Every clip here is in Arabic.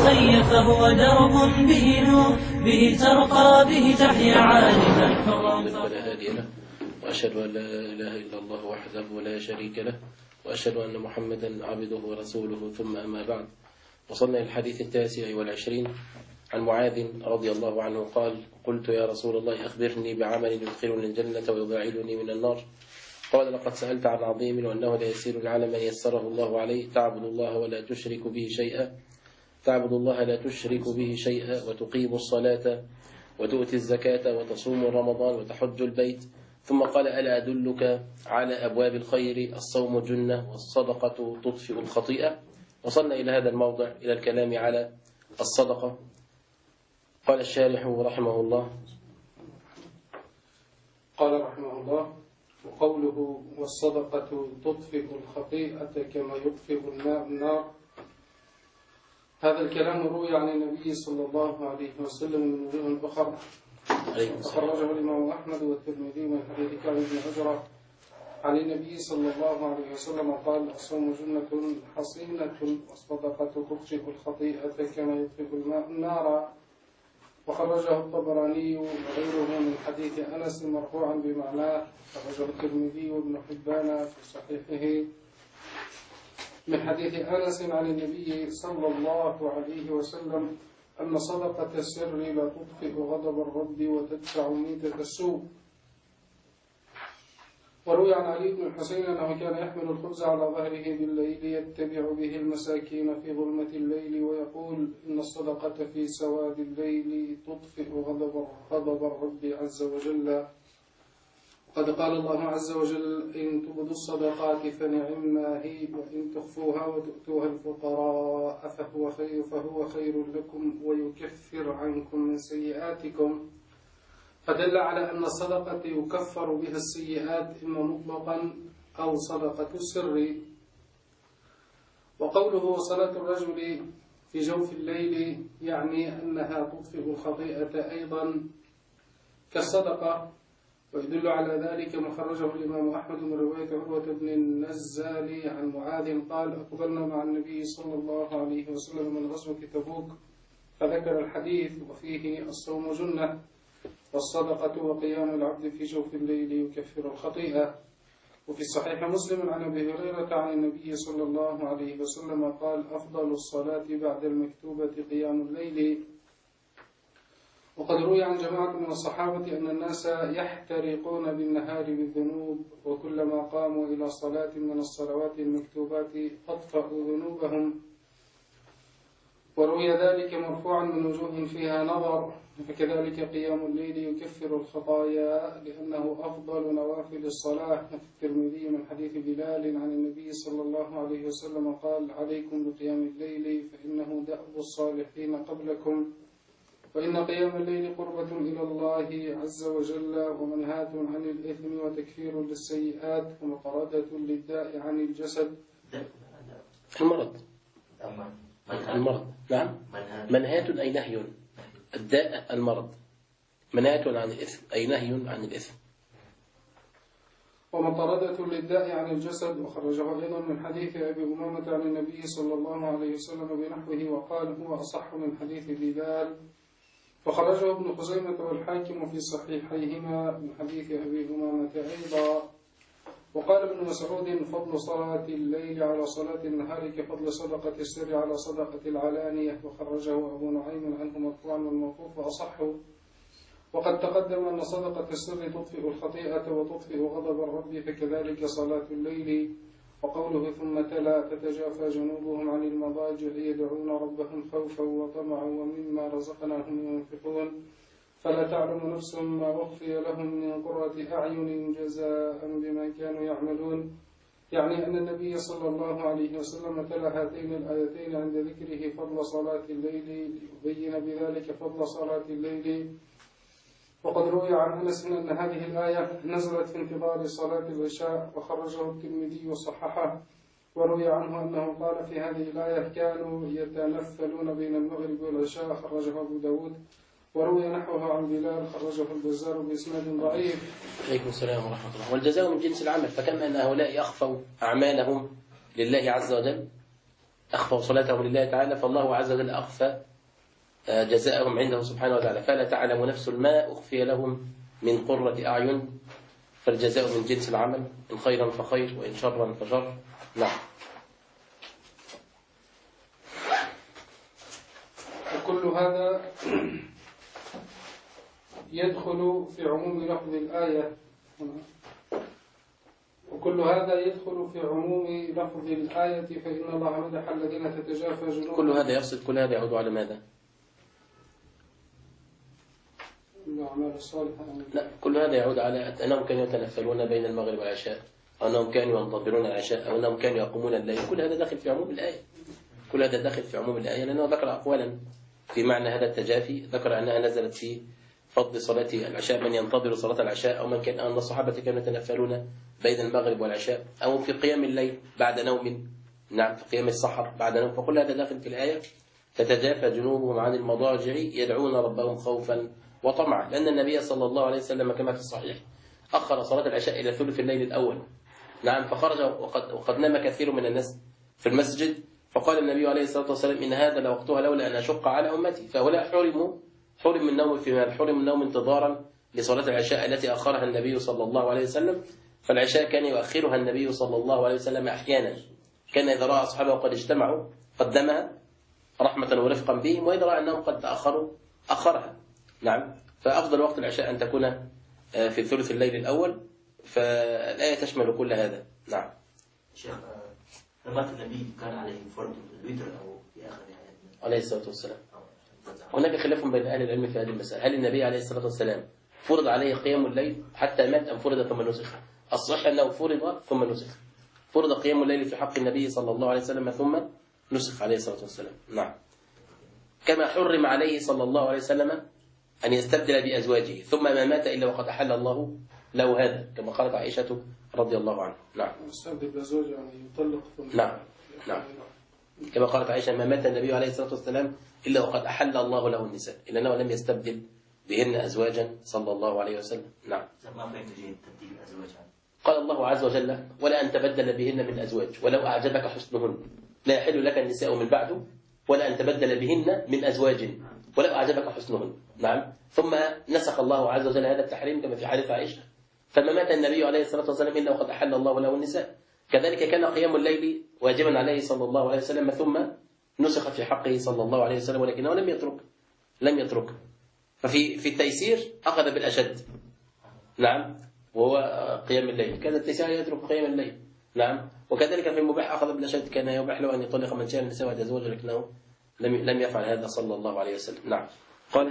الخي فهو درب به نور، به ترقى به تحيا عالما حرا. ولا هادي له، وأشهد أن لا إله إلا الله وحده لا شريك له، وأشهد أن محمدا عبده ورسوله، ثم أما بعد. وصلنا إلى الحديث 29 عن معاذ رضي الله عنه قال: قلت يا رسول الله أخبرني بعمل يدخلني الجنة ويباعدني من النار. قال: لقد سألت عن عظيم وأنه لا يسير على من يسره الله عليه، تعبد الله ولا تشرك به شيئا، وتقيم الصلاة وتؤتي الزكاة وتصوم رمضان وتحج البيت. ثم قال: ألا أدلك على أبواب الخير؟ الصوم جنة والصدقة تطفئ الخطيئة. وصلنا إلى هذا الموضع إلى الكلام على الصدقة. قال الشارح رحمه الله: قال رحمه الله: وقوله والصدقة تطفئ الخطيئة كما يطفئ الماء النار، هذا الكلام روي عن النبي صلى الله عليه وسلم من وجوه أخرى، أخرجه الإمام أحمد والترمذي من حديث كعب بن عجرة عن النبي صلى الله عليه وسلم قال: الصوم جنة حصينة والصدقة تطفئ الخطيئة كما يطفئ الماء النار. وخرجه الطبراني وغيره من حديث أنس مرفوعا بمعناه، خرجه الترمذي وابن حبان في صحيحه من حديث أنس عن النبي صلى الله عليه وسلم أن صدقة السر لا تطفئ غضب الرب وتدفع ميتة السوء. وروي عن علي بن الحسين أنه كان يحمل الخبز على ظهره بالليل يتبع به المساكين في ظلمة الليل ويقول: إن الصدقة في سواد الليل تطفئ غضب الرب عز وجل. وقد قال الله عز وجل: إن تبدوا الصدقات فنعما هي، وإن تخفوها وتؤتوها الفقراء فهو خير لكم ويكفر عنكم من سيئاتكم. فدل على أن الصدقة يكفر بها السيئات إما مطلقا أو صدقة السر. وقوله صلاة الرجل في جوف الليل يعني أنها تطفئ الخطيئة أيضا كالصدقة. ويدل على ذلك ما خرجه الإمام أحمد من رواية عروة بن النزال عن معاذ قال: أقبلنا مع النبي صلى الله عليه وسلم من غزوة تبوك، فذكر الحديث وفيه: الصوم جنة والصدقة وقيام العبد في جوف الليل يكفر الخطيئة. وفي صحيح مسلم عن أبي هريرة عن النبي صلى الله عليه وسلم قال: أفضل الصلاة بعد المكتوبة قيام الليل. وقد روي عن جماعة من الصحابة أن الناس يحترقون بالنهار بالذنوب، وكلما قاموا إلى صلاة من الصلوات المكتوبات أطفأوا ذنوبهم. وروي ذلك مرفوعا من وجوه فيها نظر. فكذلك قيام الليل يكفر الخطايا لأنه أفضل نوافل الصلاة. في الترمذي من حديث بلال عن النبي صلى الله عليه وسلم قال: عليكم بقيام الليل فإنه دأب الصالحين قبلكم، وإن قيام الليل قربة إلى الله عز وجل ومنهاة عن الإثم وتكفير للسيئات ومطردة للداء عن الجسد. المرض نعم، منهاة أي نهي. الداء المرض، منهاة عن الإثم أي نهي عن الإثم. ومطردة للداء عن الجسد. وخرجه أيضا من حديث أبي أمامة عن النبي صلى الله عليه وسلم بنحوه وقال: هو أصح من حديث بلال. وخرجه ابن خزيمة والحاكم في صحيحيهما من حديث أبي أمامة أيضا. وقال ابن مسعود: فضل صلاة الليل على صلاة النهار كفضل صدقة السر على صدقة العلانية. وخرجه أبو نعيم عنه مرفوعا والموقوف أصحه. وقد تقدم أن صدقة السر تطفئ الخطيئة وتطفئ غضب الرب، فكذلك صلاة الليل. وقوله ثم تلا: تتجافى جنوبهم عن المضاجع يدعون ربهم خوفا وطمعا ومما رزقناهم ينفقون، فلا تعلم نفس ما أخفي لهم من قرة أعين جزاء بما كانوا يعملون. يعني أن النبي صلى الله عليه وسلم تلا هاتين الآيتين عند ذكره فضل صلاة الليل ليبين بذلك فضل صلاة الليل. وقد روي عن أنس أن هذه الآية نزلت في انتظار صلاة العشاء، وخرجه الترمذي وصححه. وروي عنه أنه قال في هذه الآية: كانوا يتنفلون بين المغرب والعشاء، خرجه أبو داود. وروي نحوه عن بلال، خرجه البزار بإسناد ضعيف. عليكم السلام ورحمة الله. والجزاء من جنس العمل، فكما أن هؤلاء أخفوا أعمالهم لله عز وجل، أخفوا صلاتهم لله تعالى، فالله عز وجل أخفى جزاءهم عنده سبحانه وتعالى. فلا تعلم نفس ما أخفي لهم من قرة أعين، فالجزاء من جنس العمل، إن خيرا فخير وإن شرا فشر. نعم. وكل هذا يدخل في عموم لفظ الآية، وكل هذا يدخل في عموم لفظ الآية، فإن الله مدح الذين تتجافى جنوبهم. كل هذا يقصد، كل هذا يعود على ماذا؟ الأعمال الصالحة. لا، كل هذا يعود على أنهم كانوا يتنفلون بين المغرب والعشاء، أو أنهم كانوا ينتظرون العشاء، أو أنهم كانوا يقومون الليل. كل هذا داخل في عموم الآية، كل هذا داخل في عموم الآية، لأنه ذكر أقوالا في معنى هذا التجافي. ذكر أنها نزلت في فضل صلاة العشاء، من ينتظر صلاة العشاء، أو من كان أن الصحابة كانوا يتنفلون بين المغرب والعشاء، أو في قيام الليل بعد نوم. نعم، في قيام السحر بعد نوم. فكل هذا داخل في الآية. تتجافى جنوبهم عن المضاجع يدعون ربهم خوفا وطمعا، لأن النبي صلى الله عليه وسلم كما في الصحيح أخر صلاة العشاء إلى ثلث الليل الأول. نعم، فخرج وقد نام كثير من الناس في المسجد، فقال النبي عليه الصلاة والسلام: إن هذا لوقتها لولا أن أشق على أمتي. فهؤلاء حرم من النوم فيما حرم من النوم انتظارا لصلاة العشاء التي أخرها النبي صلى الله عليه وسلم. فالعشاء كان يؤخرها النبي صلى الله عليه وسلم أحيانا، كان إذا رأى أصحابه قد اجتمعوا قدمها رحمة ورفقا بهم، وإذا رأى أنهم قد تأخروا أخرها. نعم، فأفضل وقت العشاء أن تكون في ثلث الليل الأول، فالآية تشمل كل هذا. نعم. شيخ، مات النبي كان عليه فرض الوتر أو في آخر حياته عليه الصلاة والسلام. هناك خلاف بين أهل العلم في هذه المسألة، هل النبي عليه الصلاة والسلام فرض عليه قيام الليل حتى مات أم فرض ثم نسخ؟ الصحيح أنه فرض ثم نسخ، فرض قيام الليل في حق النبي صلى الله عليه وسلم ثم نسخ عليه الصلاة والسلام. نعم، كما حرم عليه صلى الله عليه وسلم أن يستبدل بأزواجه ثم ما مات إلا وقد أحل الله له هذا، كما قالت عائشة رضي الله عنها. نعم، يستبدل بأزواجه يعني يطلق ثم. نعم، نعم، كما قالت عائشة: ما مات النبي عليه الصلاة والسلام إلا وقد أحل الله له النساء، إلا أنه لم يستبدل بهن أزواجا صلى الله عليه وسلم. نعم. ما فهمت جيد تبديل الأزواج. قال الله عز وجل: ولا أن تبدل بهن من أزواج ولو أعجبك حسنهن، لا يحل لك النساء من بعده ولا أن تبدل بهن من أزواج ولو أعجبك حسنهن. نعم، ثم نسخ الله عز وجل هذا التحريم كما في حديث عائشة: فما مات النبي عليه الصلاة والسلام إلا وقد أحل الله له النساء. كذلك كان قيام الليل واجبا عليه صلى الله عليه وسلم، ثم نسخ في حقه صلى الله عليه وسلم، ولكنه لم يترك. ففي التيسير أخذ بالأشد. نعم، وهو قيام الليل، كذا التيسير يترك قيام الليل. نعم، وكذلك في المباح أخذ بالأشد، كان يباح له أن يطلق من شاء النساء ويتزوج، لكنه لم يفعل هذا صلى الله عليه وسلم. نعم، قال: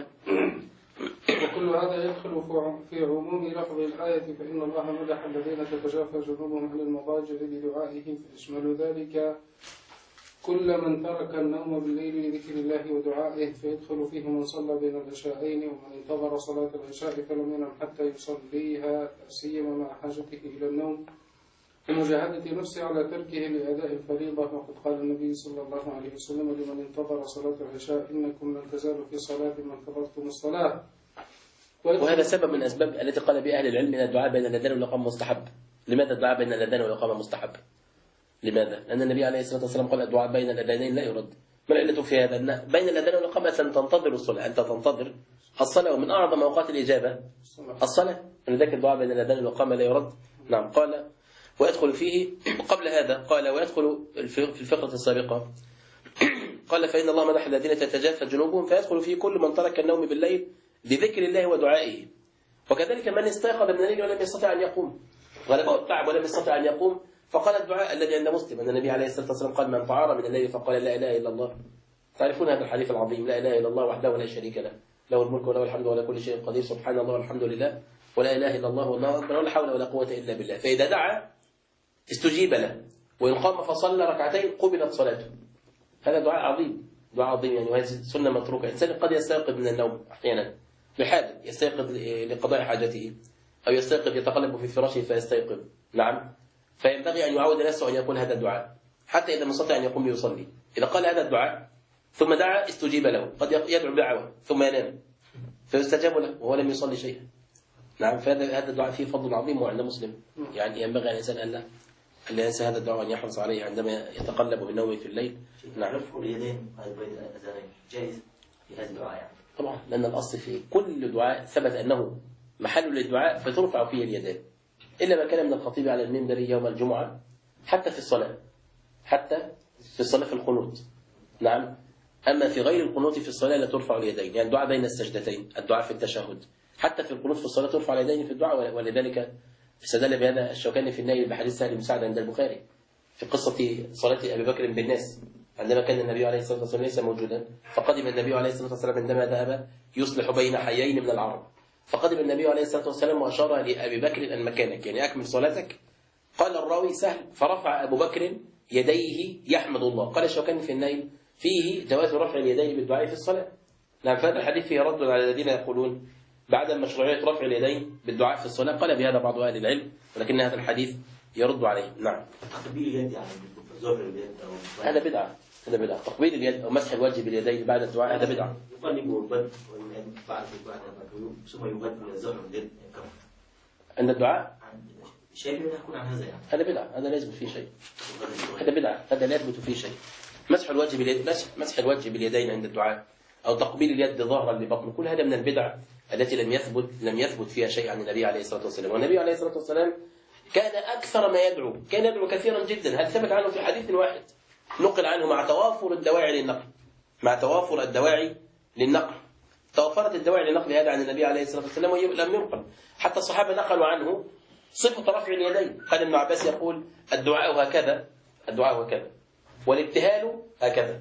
وكل هذا يدخل في عموم لفظ الآية، فإن الله مدح الذين تتجافى جنوبهم عن المضاجع لدعائه، فيشمل ذلك كل من ترك النوم بالليل لذكر الله ودعائه، فيدخل فيه من صلى بين العشاءين، ومن انتظر صلاة العشاء فلم ينم حتى يصليها، سيما مع حاجته إلى النوم ومجاهدة نفسه على تركه لأداء الفريضة. وقد قال النبي صلى الله عليه وسلم لمن انتظر صلاة العشاء: إنكم لن تزالوا في صلاة ما انتظرتم الصلاة. وهذا سبب من أسباب التي قال بها أهل العلم أن الدعاء بين الأذان والإقامة مستحب. لماذا الدعاء بين الأذان والإقامة مستحب؟ لماذا؟ لأن النبي عليه الصلاة والسلام قال: الدعاء بين الأذانين لا يرد. ما العلة في هذا؟ أن بين الأذان والإقامة أن تنتظر الصلاة، أنت تنتظر الصلاة، ومن أعظم أوقات الإجابة الصلاة، لذلك الدعاء بين الأذان والإقامة لا يرد. نعم، قال: ويدخل فيه قبل هذا، قال: ويدخل في الفقرة السابقة قال: فإن الله مدح الذين تتجافى جنوبهم، فيدخل فيه كل من ترك النوم بالليل لذكر الله ودعائه، وكذلك من استيقظ من الليل ولم يستطع أن يقوم، غلبه التعب ولم يستطع أن يقوم، فقال الدعاء الذي عند مسلم أن النبي عليه الصلاة والسلام قال: من تعار من الليل فقال لا إله إلا الله. تعرفون هذا الحديث العظيم: لا إله إلا الله وحده لا شريك له، له الملك وله الحمد ولا كل شيء قدير، سبحان الله والحمد لله ولا إله إلا الله والله أكبر ولا حول ولا قوة إلا بالله. فإذا دعا استجيب له، وإن قام فصلى ركعتين قبلت صلاته. هذا دعاء عظيم، دعاء عظيم يعني، وهذه سنة متروكة. الإنسان قد يستيقظ من النوم أحيانا لحاجة، يستيقظ لقضاء حاجته، أو يستيقظ يتقلب في فراشه فيستيقظ. نعم، فينبغي أن يعود نفسه أن يقول هذا الدعاء حتى إذا ما استطاع أن يقوم يصلي. إذا قال هذا الدعاء ثم دعا استجيب له، قد يدعو دعوة ثم ينام فيستجاب له وهو لم يصلي شيئا. نعم، فهذا الدعاء فيه فضل عظيم وعند مسلم، يعني ينبغي على الإنسان اللي ينسى هذا الدعاء أن يحرص عليه عندما يتقلب من نومه في الليل. نعم. رفع اليدين بين الأذانين جائز في هذا الدعاء يعني. طبعا لأن الأصل في كل دعاء ثبت أنه محل للدعاء فترفع فيه اليدين، إلا ما كان من الخطيب على المنبر يوم الجمعة، حتى في الصلاة، حتى في الصلاة في القنوت. نعم. أما في غير القنوت في الصلاة لا ترفع اليدين، يعني الدعاء بين السجدتين، الدعاء في التشهد، حتى في القنوت في الصلاة ترفع اليدين في الدعاء. ولذلك استدل بهذا الشوكاني في النيل بحديث سهل بن سعد عند البخاري في قصة صلاة أبي بكر بالناس عندما كان النبي عليه الصلاة والسلام ليس موجودا، فقدم النبي عليه الصلاة والسلام عندما ذهب يصلح بين حيين من العرب، فقدم النبي عليه الصلاة والسلام وأشار لأبي بكر أن مكانك، يعني أكمل صلاتك. قال الراوي سهل فرفع أبو بكر يديه يحمد الله. قال الشوكاني في النيل فيه جواز رفع اليدين بالدعاء في الصلاة. نعم. فهذا الحديث فيه رد على الذين يقولون بعدم مشروعية رفع اليدين بالدعاء في الصلاة. قال بهذا بعض أهل العلم، ولكن هذا الحديث يرد عليه. نعم. تقبيل اليد يعني ظهر اليد أو هذا بدعة، هذا بدعة. تقبيل اليد أو مسح الوجه باليدين بعد الدعاء هذا بدعة. يقلب البدن بعد ثم يغد من ظهر اليد عند الدعاء شيء لا يكون عن هذا يعني. هذا بدعة، هذا لا يثبت فيه شيء. هذا بدعة، هذا لا يثبت فيه شيء. مسح الوجه باليد، مسح الوجه باليدين عند الدعاء، أو تقبيل اليد ظهرا لبطن، كل هذا من البدع التي لم يثبت فيها شيء عن النبي عليه الصلاة والسلام. والنبي عليه الصلاة والسلام كان أكثر ما يدعو، كان يدعو كثيرا جدا. هل ثبت عنه في حديث واحد نقل عنه مع توافر الدواعي للنقل، مع توافر الدواعي للنقل. توفرت الدواعي للنقل هذا عن النبي عليه الصلاة والسلام ولم ينقل. حتى الصحابة نقلوا عنه صفة رفع اليدين. قال ابن عباس يقول الدعاء هكذا، الدعاء هكذا، والابتهال هكذا.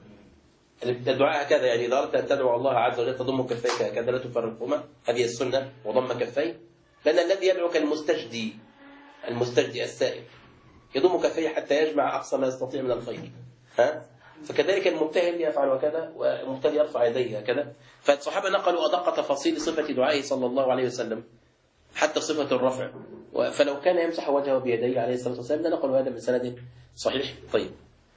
الدعاء هكذا يعني إذا أردت أن تدعو الله عز وجل تضم كفيك هكذا لا تفرقهما، هذه السنة، وضم كفيه. لأن الذي يدعو كالمستجدي، المستجدي السائل يضم كفيه حتى يجمع أقصى ما يستطيع من الخير. فكذلك المبتهل يفعل هكذا، والمبتهل يرفع يديه هكذا. فالصحابة نقلوا أدق تفاصيل صفة دعائه صلى الله عليه وسلم حتى صفة الرفع. فلو كان يمسح وجهه بيديه عليه الصلاة والسلام لنقلوا هذا من سند صحيح. طيب.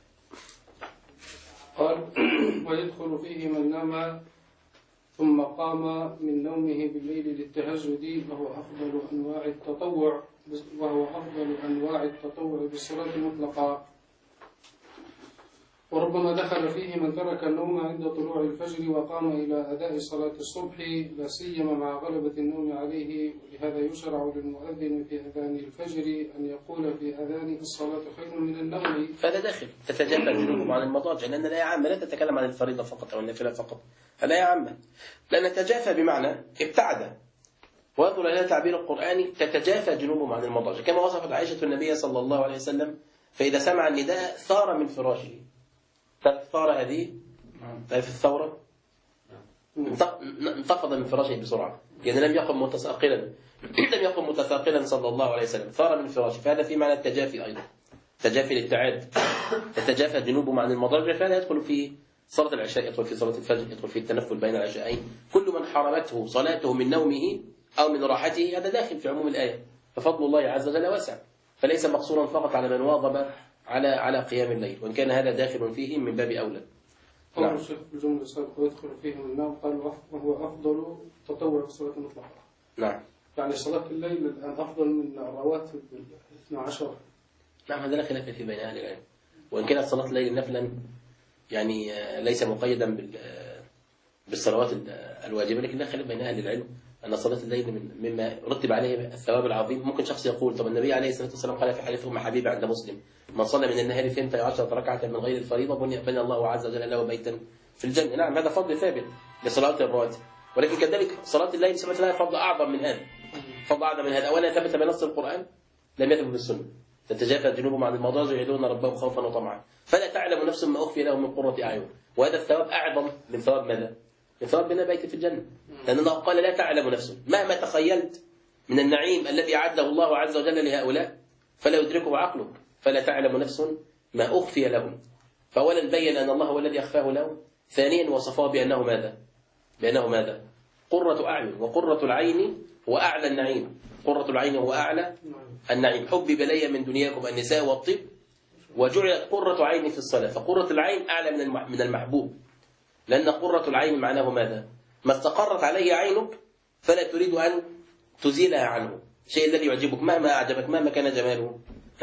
قال ويدخل فيه من نام ثم قام من نومه بالليل للتهجد وهو أفضل أنواع التطوع بالصلاة مطلقا. وربما دخل فيه من ترك النوم عند طلوع الفجر وقام إلى أداء صلاة الصبح، لا سيما مع غلبة النوم عليه. ولهذا يشرع للمؤذن في أذان الفجر أن يقول في أذان الصلاة خير من النوم. فهذا داخل تتجافى جنوبهم عن المضاجع، لأن الآية عامة لا تتكلم عن الفريضة فقط أو النافلة فقط. الآية عامة، لأن تجافى بمعنى ابتعد، وينظر إلى تعبير القرآن تتجافى جنوبهم عن المضاجع، كما وصفت عائشة النبي صلى الله عليه وسلم فإذا سمع النداء ثار من فراشه. ثار هذه في الثورة انتفض من فراشه بسرعة، يعني لم يقم متثاقلا صلى الله عليه وسلم، ثار من فراشه. فهذا في معنى التجافي أيضا، تجافي الابتعاد، تتجافى جنوبهم عن المضاجع. فهذا يدخل في صلاة العشاء، يدخل في صلاة الفجر، يدخل في التنفل بين العشاءين. كل من حرمته صلاته من نومه أو من راحته هذا داخل في عموم الآية. ففضل الله عز وجل واسع، فليس مقصورا فقط على من واظب على قيام الليل، وإن كان هذا داخل فيه من باب أولى. قال الشيخ بالجملة السابقة ويدخل فيه من النوم، قال وهو أفضل تطوع الصلاة المطلقة. نعم. يعني صلاة الليل الآن أفضل من رواتب 12. نعم، هذا لا خلاف في بين أهل العلم، وإن كانت صلاة الليل نفلا يعني ليس مقيدا بالصلوات الواجبة، لكن لا خلاف بين أهل العلم أن صلاة الليل مما رتب عليه الثواب العظيم. ممكن شخص يقول طب النبي عليه الصلاة والسلام قال في حديث أم حبيبة عند مسلم من صلى من النهار 12 ركعة من غير الفريضة بنى الله عز وجل له بيتا في الجنة. نعم، هذا فضل ثابت لصلاة الرواتب، ولكن كذلك صلاة الليل ثبت لها فضل أعظم من هذا، فضل أعظم من هذا. أولا ثبت بنص القرآن، لم يثبت بالسنة. تتجافى جنوبهم عن المضاجع يدعون ربهم خوفا وطمعا، فلا تعلم نفس ما أخفي لهم من قرة أعين. وهذا الثواب أعظم من ثواب ماذا؟ من ثواب بناء بيت في الجنة، لأن الله قال لا تعلم نفس مهما تخيلت من النعيم الذي أعده الله عز وجل لهؤلاء فلا يدركه عقلك، فلا تعلم نفس ما أخفي لهم. فأولا بين أن الله هو الذي أخفاه لهم، ثانيا وصفه بأنه ماذا؟ بأنه ماذا؟ قرة أعين، وقرة العين هو أعلى النعيم، قرة العين هو أعلى النعيم. حبب إلي من دنياكم النساء والطب وجعلت قرة عيني في الصلاة. فقرة العين أعلى من المحبوب، لأن قرة العين معناه ماذا؟ ما استقرت عليه عينك فلا تريد أن تزيلها عنه. الشيء الذي يعجبك مهما أعجبك مهما كان جماله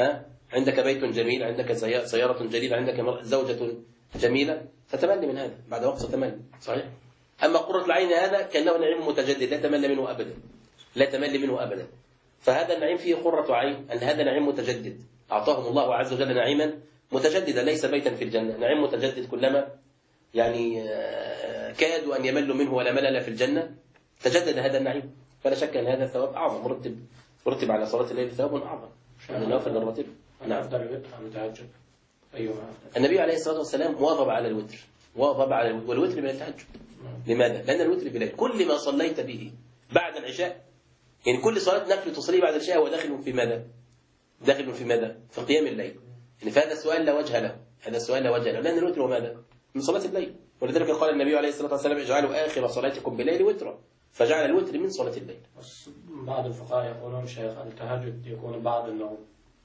عندك بيت جميل، عندك سيارة جديدة، عندك زوجة جميلة، فتمل من هذا بعد وقت ستمل، صحيح؟ أما قرة العين هذا كأنه نعيم متجدد لا تمل منه أبدا، لا تمل منه أبدا. فهذا النعيم فيه قرة عين، أن هذا نعيم متجدد، أعطاهم الله عز وجل نعيما متجددا، ليس بيتا في الجنة، نعيم متجدد كلما يعني كادوا أن يملوا منه ولا ملل في الجنة تجدد هذا النعيم. فلا شك أن هذا الثواب أعظم، مرتب على صلاة الليل ثواب أعظم من النوافل الراتبة. نعم. أفضل الوتر أم التهجد؟ أيوة. النبي عليه الصلاة والسلام واظب على الوتر، والوتر من التهجد. لماذا؟ لأن الوتر بليل كل ما صليت به بعد العشاء، يعني كل صلاة نفل تصلي بعد العشاء هو داخل في ماذا؟ داخل في ماذا؟ في قيام الليل. يعني فهذا السؤال لا وجه له، هذا السؤال لا وجه له، لأن الوتر هو ماذا؟ من صلاة الليل. ولذلك قال النبي عليه الصلاة والسلام اجعلوا آخر صلاتكم بالليل وترا، فجعل الوتر من صلاة الليل. بعض الفقهاء يقولون شيخ التهجد يكون بعد النوم.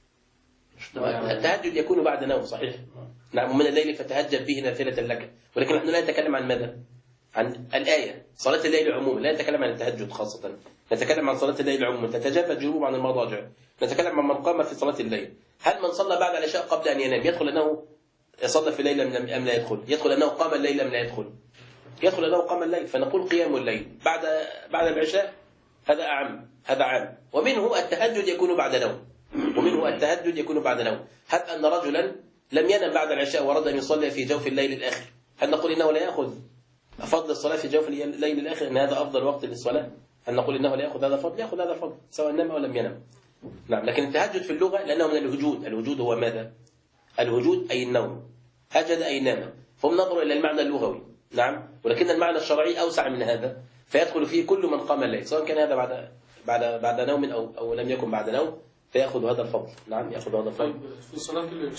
التهجد يكون بعد نوم، صحيح. نعم. ومن الليل فتهجد به نافلة لك، ولكن نحن لا نتكلم عن ماذا؟ عن الآية صلاة الليل عموما، لا نتكلم عن التهجد خاصة، نتكلم عن صلاة الليل عموما تتجافى جنوب عن المضاجع، نتكلم عن من قام في صلاة الليل. هل من صلى بعد العشاء قبل أن ينام يدخل أنه صلى في الليل أم لا يدخل؟ يدخل أنه قام الليل أم لا يدخل؟ يدخل أنه قام الليل. فنقول قيام الليل بعد العشاء هذا أعم، هذا عام. ومنه التهجد يكون بعد نوم، ومنه التهجد يكون بعد نوم. حتى أن رجلا لم ينم بعد العشاء وأراد أن يصلي في جوف الليل الآخر، هل نقول إنه لا يأخذ فضل الصلاة في جوف الليل الآخر، أن هذا أفضل وقت للصلاة؟ هل نقول إنه لا يأخذ هذا الفضل؟ يأخذ هذا الفضل سواء نام أو لم ينم. نعم. لكن التهجد في اللغة لأنه من الهجود، الهجود هو ماذا؟ الهجود أي النوم، هجد أي نام، فهم نظروا إلى المعنى اللغوي. نعم. ولكن المعنى الشرعي أوسع من هذا، فيدخل فيه كل من قام الليل، سواء كان هذا بعد نوم أو لم يكن بعد نوم، فيأخذ هذا الفضل. نعم، يأخذ هذا الفضل. طيب في صلاة الليل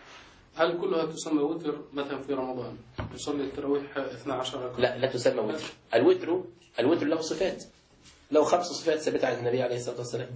هل كلها تسمى وتر مثلا في رمضان يصلي التراويح 12 ركعة؟ لا تسمى وتر. الوتر له صفات، له 5 صفات ثبت عن النبي عليه الصلاة والسلام.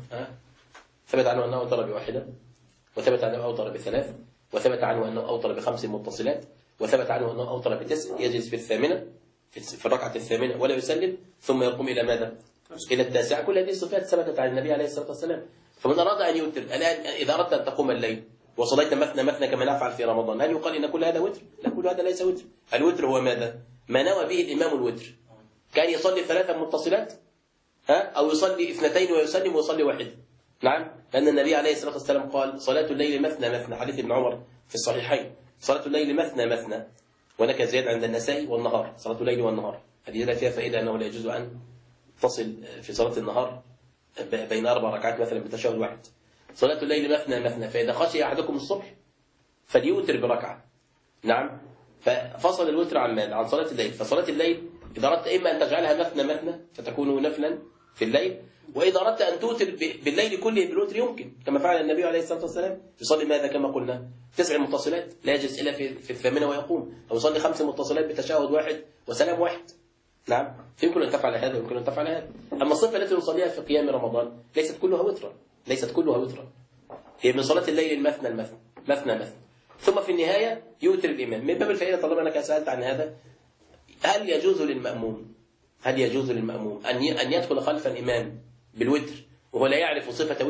ثبت عنه أنه أوتر بواحدة، وثبت عنه أوتر ب3، وثبت عنه أنه أوتر ب5 متصلات، وثبت عنه أنه أوتر ب9 يجلس في الثامنة في الركعة الثامنة ولا يسلم ثم يقوم إلى ماذا؟ إلى التاسعة. كل هذه الصفات ثبتت عن النبي عليه الصلاة والسلام. فمن أراد أن يوتر الآن، إذا أردت أن تقوم الليل وصليت مثنى كما نفعل في رمضان، هل يقال إن كل هذا وتر؟ لا، كل هذا ليس وتر. الوتر هو ماذا؟ ما نوى به الإمام الوتر، كان يصلي 3 متصلات أو يصلي 2 ويسلم ويصلي 1. نعم. لأن النبي عليه الصلاة والسلام قال صلاة الليل مثنى، حديث ابن عمر في الصحيحين، صلاة الليل مثنى، وهناك زيادة عند النسائي والنهار، صلاة الليل والنهار. هذه فيها فائدة أنه لا يجوز أن تصل في صلاة النهار بين 4 ركعات مثلا بتشهد واحد. صلاة الليل مثنى، فإذا خشي أحدكم الصبح فليوتر بركعة. نعم. ففصل الوتر عن ماذا؟ عن صلاة الليل. فصلاة الليل إذا أردت إما أن تجعلها مثنى فتكون نفلا في الليل، وإذا أردت أن توتر بالليل كله بالوتر يمكن، كما فعل النبي عليه الصلاة والسلام. يصلي ماذا كما قلنا 9 متصلات لا يجلس إلا في الثامنة ويقوم، أو يصلي 5 متصلات بتشهد واحد وسلام واحد. نعم. يمكن أن تفعل هذا ويمكن أن تفعل هذا. أما الصفة التي نصليها في قيام رمضان ليست كلها وترا، هي من صلاة الليل المثنى. ثم في النهاية يوتر الإمام. من باب الفائدة طالما أنك سألت عن هذا، هل يجوز للمأموم أن يدخل خلف الإمام بالوتر وهو لا يعرف صفة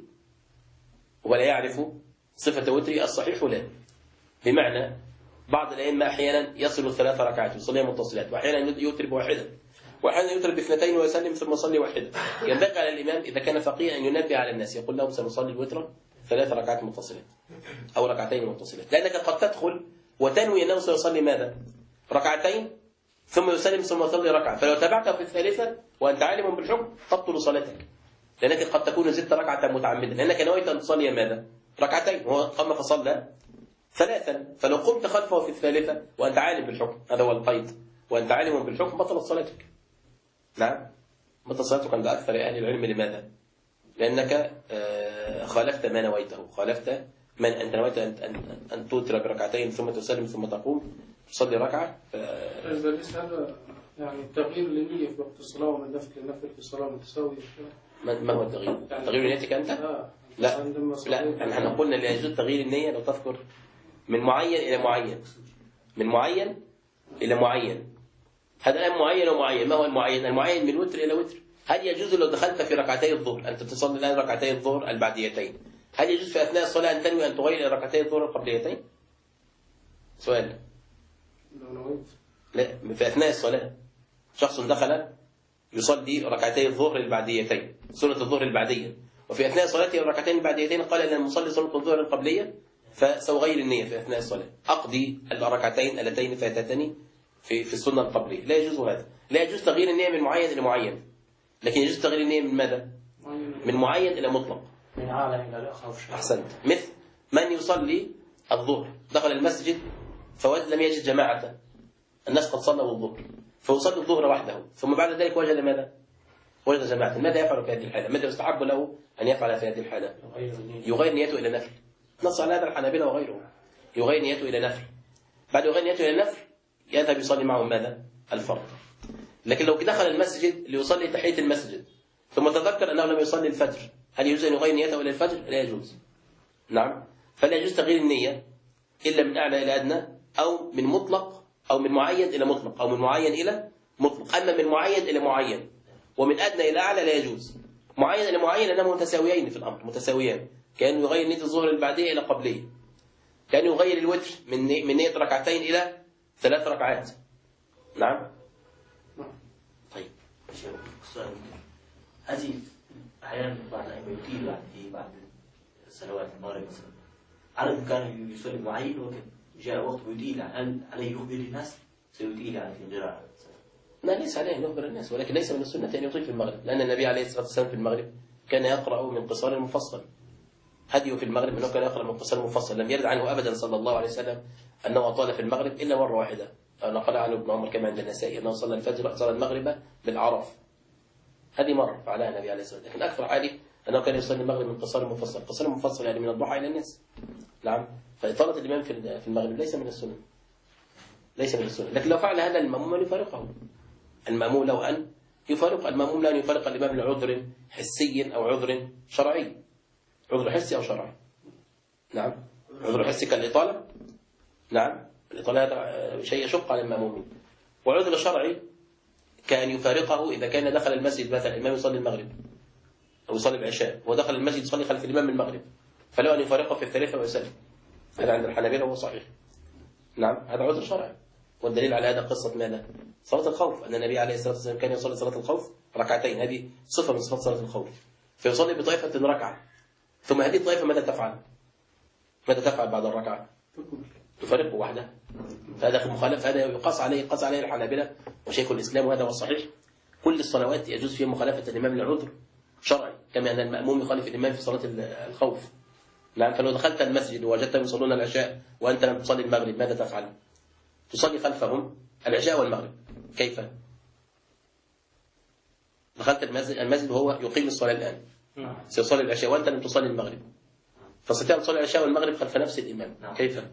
وتره؟ الصحيح لا. بمعنى بعض الأئمة أحيانا يصل 3 ركعات يصليها متصلات، وأحيانا يوتر ب1، وأحيانا يوتر ب2 ويسلم ثم يصلي 1. ينبغي على الإمام إذا كان فقيها أن ينبه على الناس، يقول لهم سنصلي الوتر 3 ركعات متصلات أو 2 متصلات، لأنك قد تدخل وتنوي أنه سيصلي ماذا؟ 2 ثم يسلم ثم يصلي 1، فلو تبعته في الثالثة وأنت عالم بالحكم تبطل صلاتك، لأنك قد تكون زدت 1 متعمدا، لأنك نويت أن تصلي ماذا؟ 2، وهو قام فصلى 3، فلو قمت خلفه في الثالثة وأنت عالم بالحكم، هذا هو القيد، وأنت عالم بالحكم بطلت صلاتك. نعم، بطلت صلاتك عند أكثر أهل العلم. لماذا؟ لأنك خالفت ما نويته، خالفت من أنت نويت أن توتر ب2 ثم تسلم ثم تقوم تصلي 1. إذا ليس هذا يعني تغيير للنية في وقت الصلاة ومن نفل في الصلاة متساوي. ما هو التغيير؟ تغيير نيتك أنت؟ لا، نحن قلنا لا يجوز تغيير النية لو تذكر من معين إلى معين. هذا الآن معين ومعين. ما هو المعين؟ المعين من وتر إلى وتر. هل يجوز لو دخلت في 2 الظهر أنت تصلي الآن 2 الظهر البعديتين، هل يجوز في أثناء الصلاة أن تنوي أن تغير ركعتي الظهر القبليتين؟ سؤال. لو نويت لا، في أثناء الصلاة شخص دخل يصلي ركعتي الظهر البعديتين، سنة الظهر البعدية، وفي أثناء صلاته الركعتين البعديتين قال أن المصلي سنة الظهر القبلية، فسأغير النية في أثناء الصلاة، أقضي الركعتين اللتين فاتتني في السنة القبلية. لا يجوز هذا، لا يجوز تغيير النية من معين إلى معين، لكن يجوز تغيير النية من ماذا؟ من معين إلى مطلق. من عالم إلى الأخوف. أحسنت. مثل من يصلي الظهر، دخل المسجد فوجد لم يجد جماعة، الناس قد صلوا الظهر، فيصلي الظهر وحده، ثم بعد ذلك وجد ماذا؟ وجد جماعة. ماذا يفعل في هذه الحالة؟ ماذا يستحب له أن يفعل في هذه الحالة؟ يغير نيته إلى نفل. نص على هذا الحنابلة وغيره، يغير نيته إلى نفل. بعد يغير نيته إلى نفل يذهب يصلي معهم ماذا؟ الفرض. لكن لو دخل المسجد ليصلي تحية المسجد ثم تذكر أنه لم يصلي الفجر، هل يجوز أن يغير نيته إلى الفجر؟ لا يجوز. نعم. فلا يجوز تغيير النية إلا من أعلى إلى أدنى، أو من مطلق، أو من معين إلى مطلق، أو من معين إلى مطلق. أما من معين إلى معين ومن أدنى إلى أعلى لا يجوز. معين إلى معين لأنهم متساويين في الأمر، متساويان. كان يغير نية الظهر البعدية إلى قبلية، كان يغير الوتر من نية ركعتين إلى 3 ركعات. نعم. طيب هذه أحيانا بعض الأئمة يطيل يعني بعد صلوات المغرب مثلا، عدد كان يصلي معين وقت جاء وقت يطيل، هل عليه يخبر الناس سيطيل يعني في القراءة؟ لا، ليس عليه أن يخبر الناس، ولكن ليس من السنة أن يطيل في المغرب، لأن النبي عليه الصلاة والسلام في المغرب كان يقرأ من قصار المفصل. هديه في المغرب أنه كان يقرأ من قصار المفصل، لم يرد عنه أبدا صلى الله عليه وسلم أنه أطال في المغرب إلا مرة واحدة. نقل عنه ابن عمر كما عند النسائي أنه صلى الفجر صلى المغرب بالأعراف، هذه مرة فعلها النبي عليه الصلاة والسلام. لكن أكثر حاله أنه كان يصلي المغرب من قصار المفصل. قصار المفصل يعني من الضحى إلى الناس. نعم. فإطالة الإمام في المغرب ليس من السنة، ليس من السنة. لكن لو فعل هذا المأموم أن يفارقه، المأموم لو أن يفارق، المأموم لا أن يفارق الإمام لعذر حسي أو عذر شرعي، عذر حسي أو شرعي. نعم. عذر حسي كالإطالة، نعم، الإطالة هذا شيء يشق على المأمومين. وعذر شرعي كان يفارقه إذا كان دخل المسجد مثلا الإمام يصلي المغرب أو يصلي العشاء ودخل المسجد يصلي خلف الإمام المغرب، فلو أن يفارقه في الثالثة ويسلم، هذا عند الحنابلة هو صحيح. نعم، هذا عذر شرعي. والدليل على هذا قصة ماذا؟ صلاة الخوف، أن النبي عليه الصلاة والسلام كان يصلي صلاة الخوف ركعتين، هذه صفة من صفات صلاة الخوف، فيصلي بطائفة ركعة، ثم هذه الطائفة ماذا تفعل؟ ماذا تفعل بعد الركعة؟ تفارقه وحده. فهذا مخالف، هذا يقاس عليه الحنابلة وشيخ الإسلام، وهذا هو الصحيح. كل الصلوات يجوز فيها مخالفة الإمام لعذر شرعي، كما أن المأموم يخالف الإمام في صلاة الخوف. نعم. فلو دخلت المسجد ووجدتهم يصلون العشاء وأنت لم تصلي المغرب ماذا تفعل؟ تصلي خلفهم العشاء والمغرب. كيف؟ دخلت المسجد وهو يقيم الصلاة الآن، سيصلي العشاء وأنت لم تصلي المغرب، فستطيع تصلي العشاء والمغرب خلف نفس الإمام. كيف؟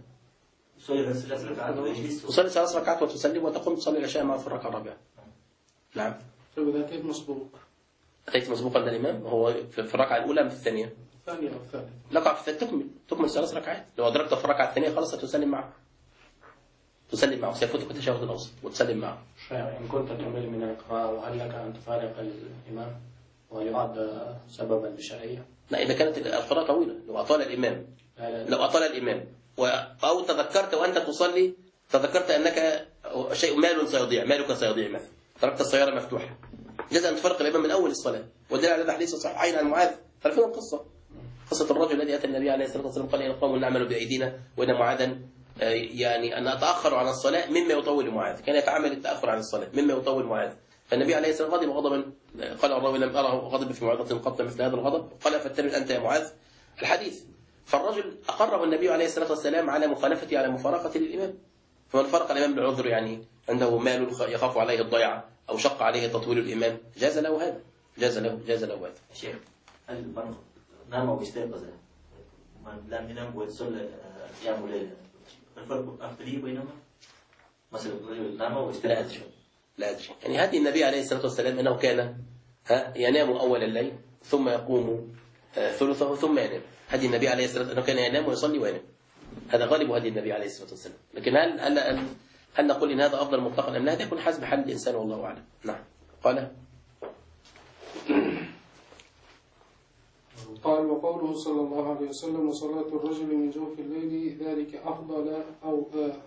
تصلي 3 ركعات وتسلم وتقوم تصلي العشاء معه في الركعة الرابعة. نعم. فإذا أتيت مسبوق، أتيت مسبوقا للإمام، هو في الركعة الأولى أم في الثانية؟ الثانية أو الثالثة. لقع في تكمل 3 ركعات. لو أدركت في الركعة الثانية خلاص تسلم معه، تسلم معه، سيفوتك التشهد الأوسط وتسلم معه. إن كنت تمل من القراءة وهل لك أن تفارق الإمام ويعد سببا بشرعية؟ لا، إذا كانت القراءة طويلة، لو أطال الإمام أو تذكرت وأنت تصلي، تذكرت أنك مالك سيضيع مثلا، تركت السيارة مفتوحة، جاز أن تفرق الإمام من أول الصلاة. والدليل على هذا حديث صحيحين عن معاذ. تعرفون القصة؟ قصة الرجل الذي أتى النبي عليه الصلاة والسلام قال: إن قوم نعمل بأيدينا وإن معاذا يعني أن أتأخر عن الصلاة مما يطول معاذ، كان يتعمل التأخر عن الصلاة مما يطول معاذ. فالنبي عليه الصلاة والسلام غضب غضبا، قال: الراوي لم أره غضب في موعظة قط مثل هذا الغضب، قال: فاتبع أنت يا معاذ الحديث. فالرجل أقره النبي عليه الصلاة والسلام على مخالفته، على مفارقة للإمام. فمن فرق الإمام بالعذر، يعني عنده مال يخاف عليه الضيعة أو شق عليه تطويل الإمام، جاز له هذا، جاز له هذا. شيخ، هل من نام واستيقظ من لم ينام ويصلي قيام الليل، الفرق أفضلية بينهما؟ مثلا الرجل نام واستيقظ. لا أدري. يعني هذه النبي عليه الصلاة والسلام أنه كان ينام أول الليل ثم يقوم ثلثه ثم ينام. هذه النبي عليه الصلاة والسلام أنه كان ينام ويصلي وينام، هذا غالب هذه النبي عليه الصلاة والسلام. لكن هل نقول إن هذا أفضل مطلقا أم لا؟ هذا يكون حسب حال الإنسان والله أعلم. نعم. قال قال وقوله صلى الله عليه وسلم وصلاة الرجل من جوف الليل ذلك أفضل أو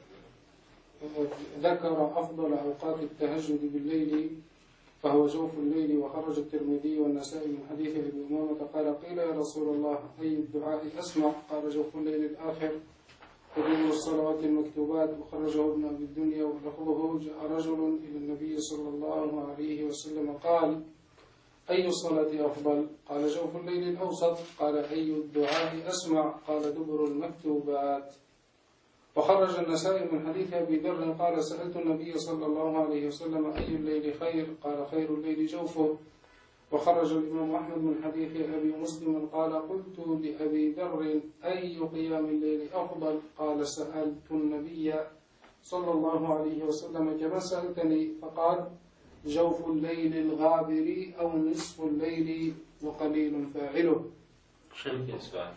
ذكر أفضل أوقات التهجد بالليل فهو جوف الليل. وخرج الترمذي والنسائي من حديث أبي أمامة قال قيل يا رسول الله أي الدعاء أسمع؟ قال جوف الليل الآخر ودبر الصلوات المكتوبات. وخرجه ابن أبي الدنيا ولفظه جاء رجل إلى النبي صلى الله عليه وسلم قال أي الصلاة أفضل؟ قال جوف الليل الأوسط. قال أي الدعاء أسمع؟ قال دبر المكتوبات. وخرج النسائي من حديث أبي ذر قال سألت النبي صلى الله عليه وسلم أي الليل خير؟ قال خير الليل جوفه. وخرج الإمام أحمد من حديث أبي مسلم قال قلت لأبي ذر أي قيام الليل أفضل؟ قال سألت النبي صلى الله عليه وسلم كما سألتني فقال جوف الليل الغابر أو نصف الليل وقليل فاعله. شنو السؤال؟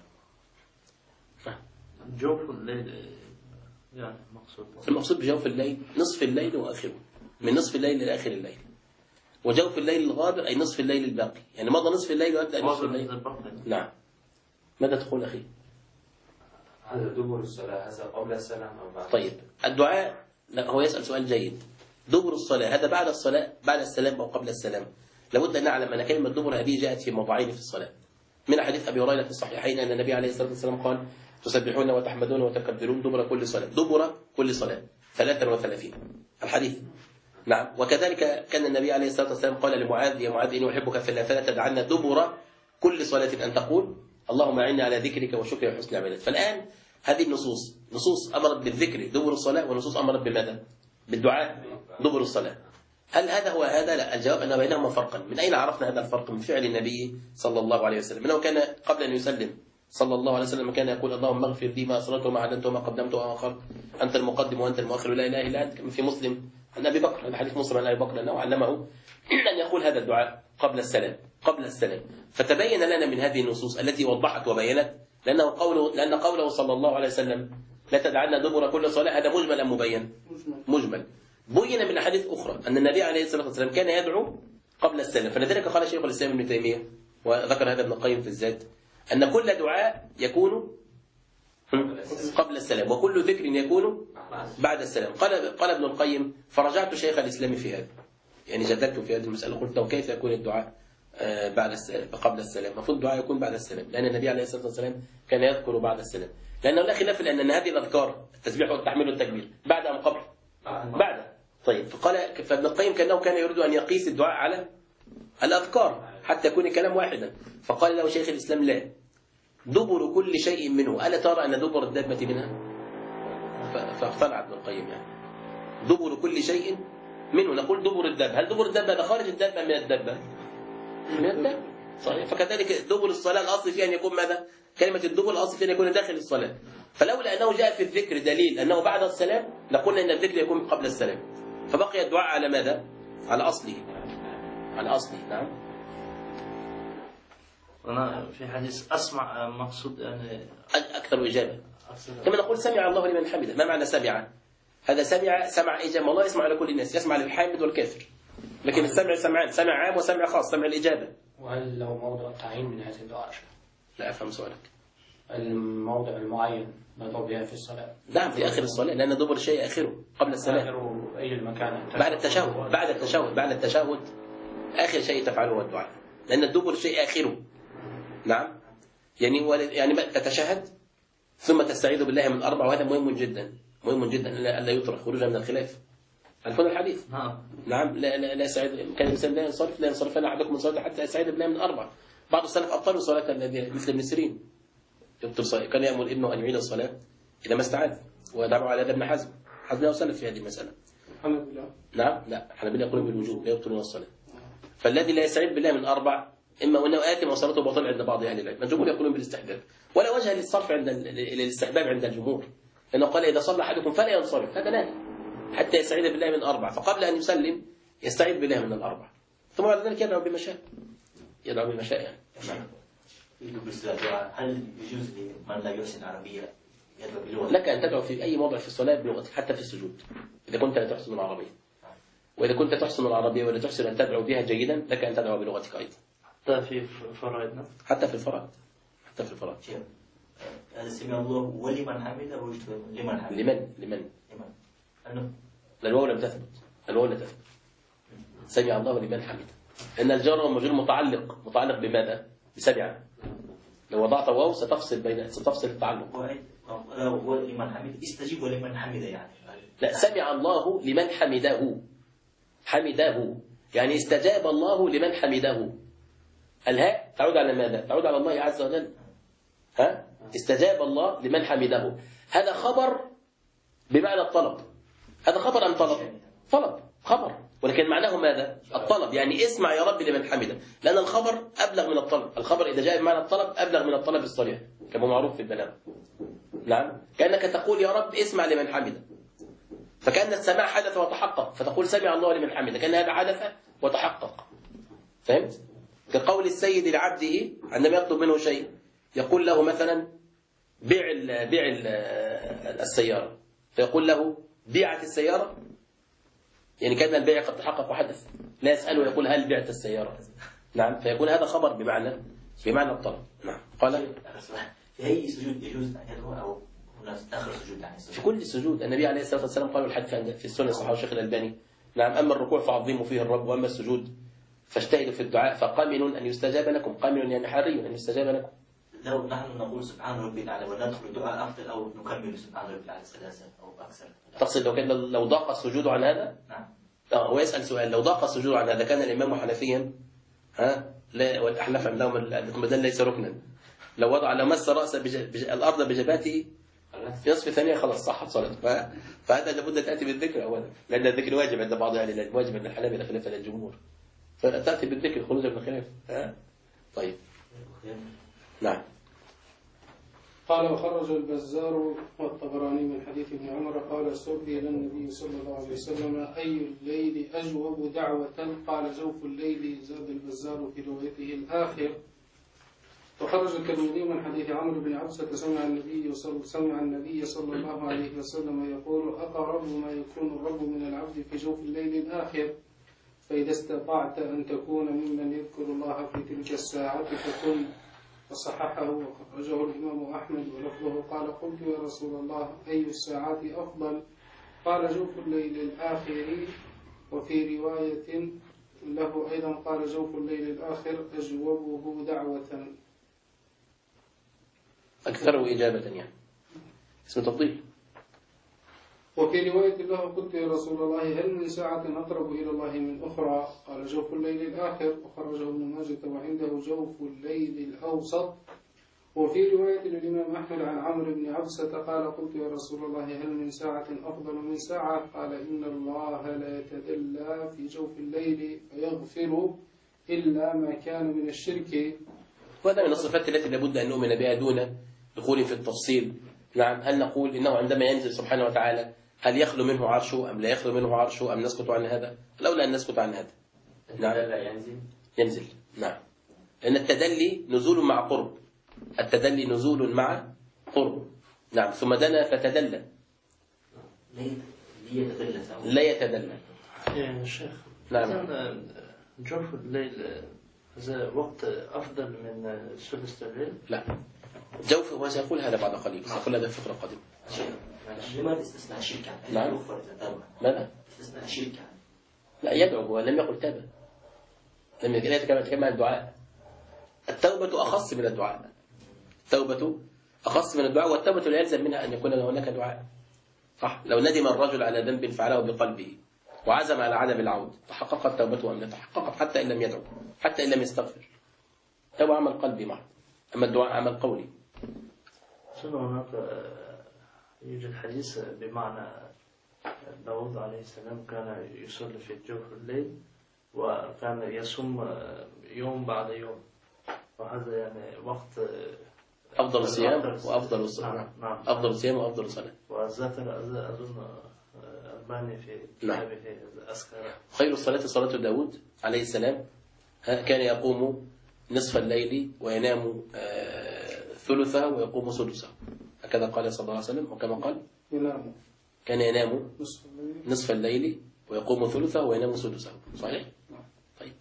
جوف الليل يعني المقصود بجوف الليل نصف الليل وآخره، من نصف الليل إلى آخر الليل. وجوف الليل الغابر أي نصف الليل الباقي، يعني مضى نصف الليل وأبدأ نصف الليل. نعم. ماذا تقول أخي؟ هذا دبر الصلاة هذا قبل السلام أو بعد؟ طيب الدعاء، لا هو يسأل سؤال جيد. دبر الصلاة هذا بعد الصلاة بعد السلام أو قبل السلام؟ لابد أن نعلم أن كلمة دبر هذه جاءت في موضعين في الصلاة. من حديث أبي هريرة في الصحيحين أن النبي عليه الصلاة والسلام قال تسبحون وتحمدون وتكبرون دبر كل صلاة، دبر كل صلاة 33 الحديث. نعم. وكذلك كان النبي عليه الصلاة والسلام قال لمعاذ يا معاذ إني أحبك في الله فلا تدعنا دبر كل صلاة أن تقول اللهم أعني على ذكرك وشكرك وحسن عبادتك. فالآن هذه النصوص نصوص أمرت بالذكر دبر الصلاة، ونصوص أمرت بماذا؟ بالدعاء دبر الصلاة. هل هذا هو هذا؟ لا، الجواب أن بينهما فرقا. من أين عرفنا هذا الفرق؟ من فعل النبي صلى الله عليه وسلم، أنه كان قبل أن يسلم صلى الله عليه وسلم كان يقول اللهم اغفر لي ما أسررت وما أعلنت وما قدمت وما أخرت أنت المقدم وأنت المؤخر لا إله إلا أنت. في مسلم عن أبي بكر، هذا حديث مسلم عن أبي بكر أنه علمه أن يقول هذا الدعاء قبل السلام. فتبين لنا من هذه النصوص التي وضحت وبينت لأن قوله صلى الله عليه وسلم لا تدعنا دبر كل صلاة هذا مجمل أم مبين؟ مجمل. بين من أحاديث أخرى أن النبي عليه الصلاة والسلام كان يدعو قبل السلام. فلذلك قال شيخ الإسلام ابن تيمية وذكر هذا ابن القيم في الزاد أن كل دعاء يكون قبل السلام وكل ذكر يكون بعد السلام. قال ابن القيم فرجعت شيخ الإسلام في هذا، يعني جدلت في هذه المسألة قلت وكيف يكون الدعاء قبل السلام؟ المفروض الدعاء يكون بعد السلام، لأن النبي عليه الصلاة والسلام كان يذكر بعد السلام، لأنه لا خلاف لأن هذه الأذكار التسبيح والتحميد والتكبير بعد أم قبل؟ بعد. طيب فابن القيم كان يريد أن يقيس الدعاء على الأذكار حتى يكون كلام واحدا، فقال له شيخ الإسلام لا، دبر كل شيء منه. ألا ترى أن دبر الدابة منها؟ فاقتنع ابن القيم يعني دبر كل شيء منه. نقول دبر الدابة، هل دبر الدابة ده خارج الدابة من الدابة؟ من الدابة صحيح. فكذلك دبر الصلاة الأصل فيه أن يكون ماذا؟ كلمة الدبر الأصل فيه أن يكون داخل الصلاة. فلولا أنه جاء في الذكر دليل أنه بعد السلام لقلنا أن الذكر يكون قبل السلام، فبقي الدعاء على ماذا؟ على أصله. نعم. أنا في حديث أسمع مقصود يعني أكثر إجابة. كما نقول سمع الله لمن حمده. ما معنى سمع؟ هذا سمع إجابة. الله يسمع لكل الناس، يسمع للحامد والكافر، لكن السمع سمعان، سمع عام وسمع خاص، سمع الإجابة. وهل له موضع تعيين من هذه الدعاء؟ لا أفهم سؤالك. الموضع المعين ندعو بها في الصلاة؟ نعم في آخر الصلاة، لأن دبر شيء آخره قبل السلام. آخر أي المكان؟ بعد التشهد آخر شيء تفعله الدعاء، لأن الدبر شيء آخره. نعم. يعني تتشهد ثم تستعيذ بالله من 4، وهذا مهم جدا ألا يترك خروجا من الخلاف. عرفون الحديث؟ نعم. لا يستعيذ، كان الإنسان لا ينصرف لنا أحدكم من صلاته حتى يستعيذ بالله من 4. بعض السلف أبطلوا صلاة مثل ابن سيرين كان يأمر ابنه أن يعيد الصلاة إذا ما استعاذ، ودعوا على ابن حزم له سلف في هذه المسألة. نعم. لا الحنابلة يقولون بالوجوب لا يبطلون الصلاة. فالذي لا يستعيذ بالله من 4 إما أنه آثم وصلاته باطل عند بعض أهل العلم. الجمهور يقولون بالاستحباب، ولا وجه للصرف عند الاستحباب عند الجمهور، لأنه قال إذا صلى أحدكم فلا ينصرف، هذا لا حتى يستعيذ بالله من 4، فقبل أن يسلم يستعيذ بالله من 4، ثم بعد ذلك يدعو بما شاء يعني. نعم. هل يجوز لمن لا يحسن عربية يدعو بلغة؟ لك أن تدعو في أي موضع في الصلاة بلغتك، حتى في السجود إذا كنت لا تحسن العربية، وإذا كنت تحسن العربية ولا تحسن أن تدعو بها جيدا لك أن تدعو بلغتك أيضا. حتى في فرائضنا. حتى في الفرائض. حتى في الفرائض. شيخ هذا سمع الله ولمن حمده لمن حمده. لمن أنه الواو لم تثبت. الواو لم تثبت. سمع الله لمن حمده. إن الجار والمجرور متعلق بماذا؟ بسمع. لو وضعت واو ستفصل التعلق. ولمن حمده استجيب ولمن حمده يعني. لا، سمع الله لمن حمده. حمده يعني استجاب الله لمن حمده. الهاء تعود على ماذا؟ تعود على الله عز وجل. استجاب الله لمن حمده. هذا خبر بمعنى الطلب. هذا خبر أم طلب؟ طلب، خبر، ولكن معناه ماذا؟ الطلب، يعني اسمع يا رب لمن حمده، لأن الخبر أبلغ من الطلب. الخبر إذا جاء بمعنى الطلب أبلغ من الطلب الصريح كما معروف في البلاغة. نعم، كأنك تقول يا رب اسمع لمن حمده، فكأن السماع حدث وتحقق، فتقول سمع الله لمن حمده، كأن هذا حدث وتحقق. فهمت؟ كقول السيد لعبده عندما يطلب منه شيء، يقول له مثلا بيع السيارة، فيقول له بيعت السيارة، يعني كان البيع قد تحقق وحدث، لا يسأله يقول هل بعت السيارة. نعم، فيكون هذا خبر بمعنى الطلب. نعم. قال في أي سجود يجوز أن يدعو أو آخر سجود يعني في كل السجود. النبي عليه الصلاة والسلام قال الحديث في السنة صححه الشيخ الألباني. نعم، أما الركوع فعظموا فيه الرب، وأما السجود فاجتهدوا في الدعاء فقامل أن يستجاب لكم. قامل يعني حري أن يستجاب لكم. لو نحن نقول سبحان ربي الأعلى وندخل الدعاء أفضل، أو نكمل سبحان ربي الأعلى ثلاثة أو أكثر. تقصد لو ضاق السجود عن هذا؟ نعم. هو يسأل سؤال، لو ضاق السجود عن هذا كان الإمام حنفيا لا، والأحناف عندهم البدل ليس ركنا. لو مس رأس الأرض بجبهته في نصف ثانية خلاص صحت صلاته. فهذا لابد تأتي بالذكر أولا، لأن الذكر واجب عند بعض أهل العلم، واجب عند الحنابلة خلافا للجمهور، فتأتي بالذكر خروجا من الخلاف. طيب. نعم. قال وخرج البزار والطبراني من حديث ابن عمر قال سئل النبي صلى الله عليه وسلم أي الليل أجوب دعوة؟ قال جوف الليل. زاد البزار في روايته الآخر. وخرج الترمذي من حديث عمرو بن عبسة سمع النبي صلى الله عليه وسلم يقول أقرب ما يكون الرب من العبد في جوف الليل الآخر، فإذا استطعت أن تكون ممن يذكر الله في تلك الساعة فكن. وصححه وخرجه الإمام أحمد ولفظه قال قلت يا رسول الله أي الساعات أفضل؟ قال جوف الليل الآخر. وفي رواية له أيضا قال جوف الليل الآخر أجوبه دعوة. أكثره إجابة يعني اسم تفضيل. وفي رواية له قلت يا رسول الله هل من ساعة أقرب إلى الله من أخرى؟ قال جوف الليل الآخر. وخرجه ابن ماجه وعنده جوف الليل الأوسط. وفي رواية للإمام أحمد عن عمرو بن عبسة قال قلت يا رسول الله هل من ساعة أفضل من ساعة؟ قال إن الله لا يتدلى في جوف الليل فيغفر إلا ما كان من الشرك. وهذا من الصفات التي لابد أن نؤمن بها دون دخول في التفصيل. نعم، هل نقول إنه عندما ينزل سبحانه وتعالى هل يخلو منه عرشه أم لا يخلو منه عرشه أم نسكت عن هذا؟ لولا أن نسكت عن هذا. نعم. لا ينزل. نعم، لأن التدلي نزول مع قرب. التدلي نزول مع قرب. نعم، ثم دنا فتدلى. لا يتدلى. يا شيخ. نعم. جوف الليل هذا وقت أفضل من ثلث الليل؟ لا، جوف هو سيقول هذا بعد قليل، سيقول هذا الفقرة القادمة. لماذا استثناء الشرك؟ نعم. ماذا؟ استثناء الشرك. لا، يدعو، هو لم يقل تاب، لم يتكلم عن الدعاء. التوبة أخص من الدعاء. التوبة أخص من الدعاء، والتوبة لا يلزم منها أن يكون هناك دعاء. صح؟ لو ندم الرجل على ذنب فعله بقلبه وعزم على عدم العود، تحققت توبته أم لا تحققت؟ حتى إن لم يدعو، حتى إن لم يستغفر. توبة عمل قلبي معه، أما الدعاء عمل قولي. هناك يوجد حديث بمعنى داود عليه السلام كان يصلي في جوف الليل وكان يصوم يوم بعد يوم، وهذا يعني وقت أفضل الصيام وأفضل الصلاة. نعم. أفضل الصيام وأفضل الصلاة. وذكر أظن ألباني في كتابه الأذكار. خير الصلاة صلاة داود عليه السلام، كان يقوم نصف الليل وينام ثلثه ويقوم سدسه، هكذا قال صلى الله عليه وسلم. وكما قال كان ينام نصف الليل ويقوم ثلثه وينام سدسه. صحيح؟ طيب.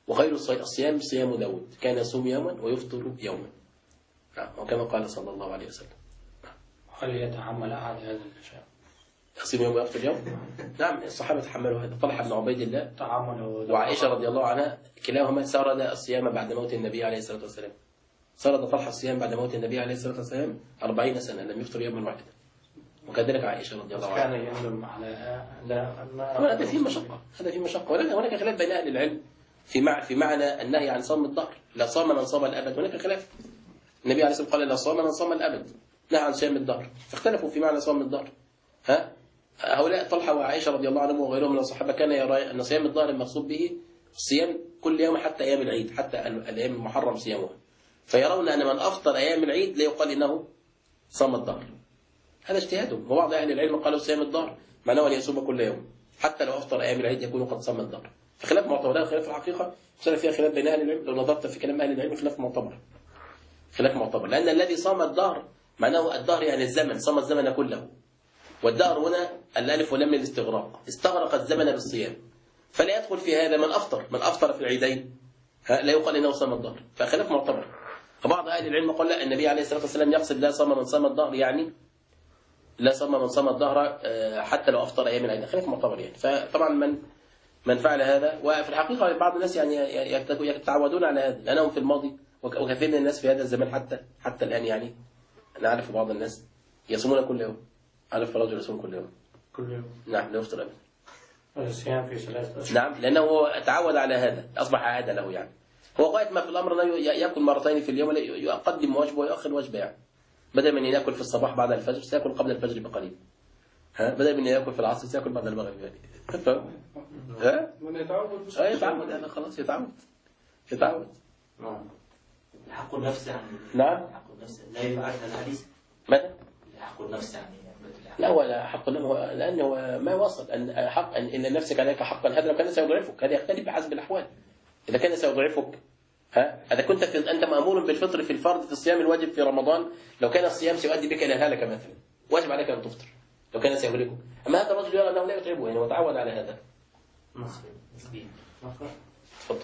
وخير الصيام صيام داود كان يصوم يوما ويفطر يوما. وكما قال صلى الله عليه وسلم. هل يتحمل أحد هذا الشيء؟ يصوم يوم ويفطر يوم؟ نعم الصحابة تحملوا هذا. طلحة بن عبيد الله تعامل وعائشة رضي الله عنها كلاهما سرد الصيام بعد موت النبي عليه الصلاة والسلام. سرد طلحة الصيام بعد موت النبي عليه الصلاة والسلام 40 سنة لم يفطر يوما واحدا، وكذلك عائشة رضي الله عنها. كان يندم على هذا فيه مشقة، هذا فيه مشقة. ولكن هناك خلاف بين أهل العلم في معنى النهي عن صوم الدهر. لا صام من صام الأبد، هناك خلاف. النبي عليه الصلاة والسلام قال لا صام من صام الأبد، نهى عن صيام الدهر، فاختلفوا في معنى صوم الدهر. هؤلاء طلحة وعائشة رضي الله عنهم وغيرهم من الصحابة كان يرى أن صيام الدهر المقصود به صيام كل يوم حتى أيام العيد، حتى الأيام المحرم صيامها، فيرون أن من أفطر أيام العيد لا يقال إنه صام الدهر. هذا اجتهادهم. وبعض أهل العلم قالوا صيام الدهر معناه أن يصوم كل يوم حتى لو أفطر أيام العيد يكون قد صام الدهر. فخلاف معتبر، خلاف الحقيقة فيها خلاف بين أهل العلم. لو نظرت في كلام أهل العلم خلاف معتبر، خلاف معتبر، لأن الذي صام الدهر معناه الدهر يعني الزمن، صام الزمن كله. والدهر هنا الألف ولام الاستغراق، استغرق الزمن بالصيام، فلا يدخل في هذا من أفطر في العيدين لا يقال إنه صام الدهر، فخلاف معتبر. فبعض أهل العلم قال لا، النبي عليه الصلاة والسلام يقصد لا صام من صام الدهر، يعني لا صام من صام الدهر حتى لو أفطر أيام العيد، خلاف معتبر يعني. فطبعا من فعل هذا، وفي الحقيقة بعض الناس يعني يتعودون على هذا، لأنهم في الماضي وكثير من الناس في هذا الزمان حتى الآن يعني نعرف بعض الناس يصومون كل يوم. عارف رجل يصوم كل يوم. نعم لا يفطر أبدا. الصيام في 3 أشهر. نعم لأنه هو تعود على هذا، أصبح عادة له يعني. هو غاية ما في الأمر أنه يأكل مرتين في اليوم، يقدم وجبه ويؤخر وجبه يعني. بدل من يأكل في الصباح بعد الفجر سيأكل قبل الفجر بقليل. بدل من يأكل في العصر سيأكل بعد المغرب يعني. من يتعود يتعود هذا خلاص، يتعود. حق النفس يعني. نعم. حق النفس لا يفعل هذا الحديث. ماذا؟ حق النفس يعني. لا ولا حق لأنه ما وصل إن نفسك عليك حقا، هذا لو كان سيضعفك، هذا يختلف بحسب الأحوال. إذا كان سيضعفك إذا كنت أنت مأمور بالفطر في الفرض في الصيام الواجب في رمضان، لو كان الصيام سيؤدي بك إلى الهلكة مثلا واجب عليك أن تفطر لو كان سيهلكك. أما هذا الرجل يرى أنه لا يتعبه يعني وتعود على هذا. تفضل.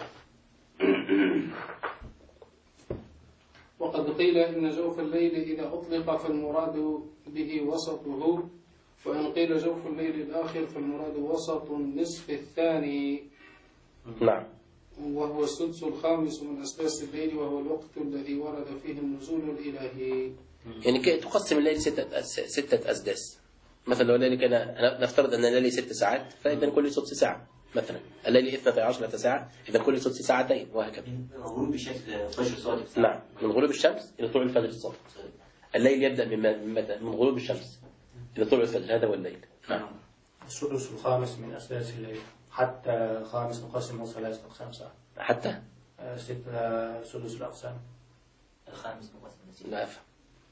وقد قيل إن جوف الليل إذا أطلق فالمراد به وسطه، وإن قيل جوف الليل الآخر فالمراد وسط النصف الثاني. نعم. وهو السدس الخامس من أسداس الليل، وهو الوقت الذي ورد فيه النزول الإلهي. يعني تقسم الليل 6 أسداس. مثلا لو الليل كان نفترض أن الليل 6 ساعات، فإذا كل سدس ساعة. مثلا الليل 12 ساعة، إذا كل سدس ساعتين، وهكذا. من غروب الشمس لفجر الصادق. نعم من غروب الشمس إلى طلوع الفجر الصادق. الليل يبدأ من متى؟ من غروب الشمس إلى طلوع الفجر، هذا هو الليل. نعم. السدس الخامس من أسداس الليل، حتى خامس نقسمه 3 أقسام ساعة. حتى 6 سدس الأقسام. الخامس مقسم. لا أفهم.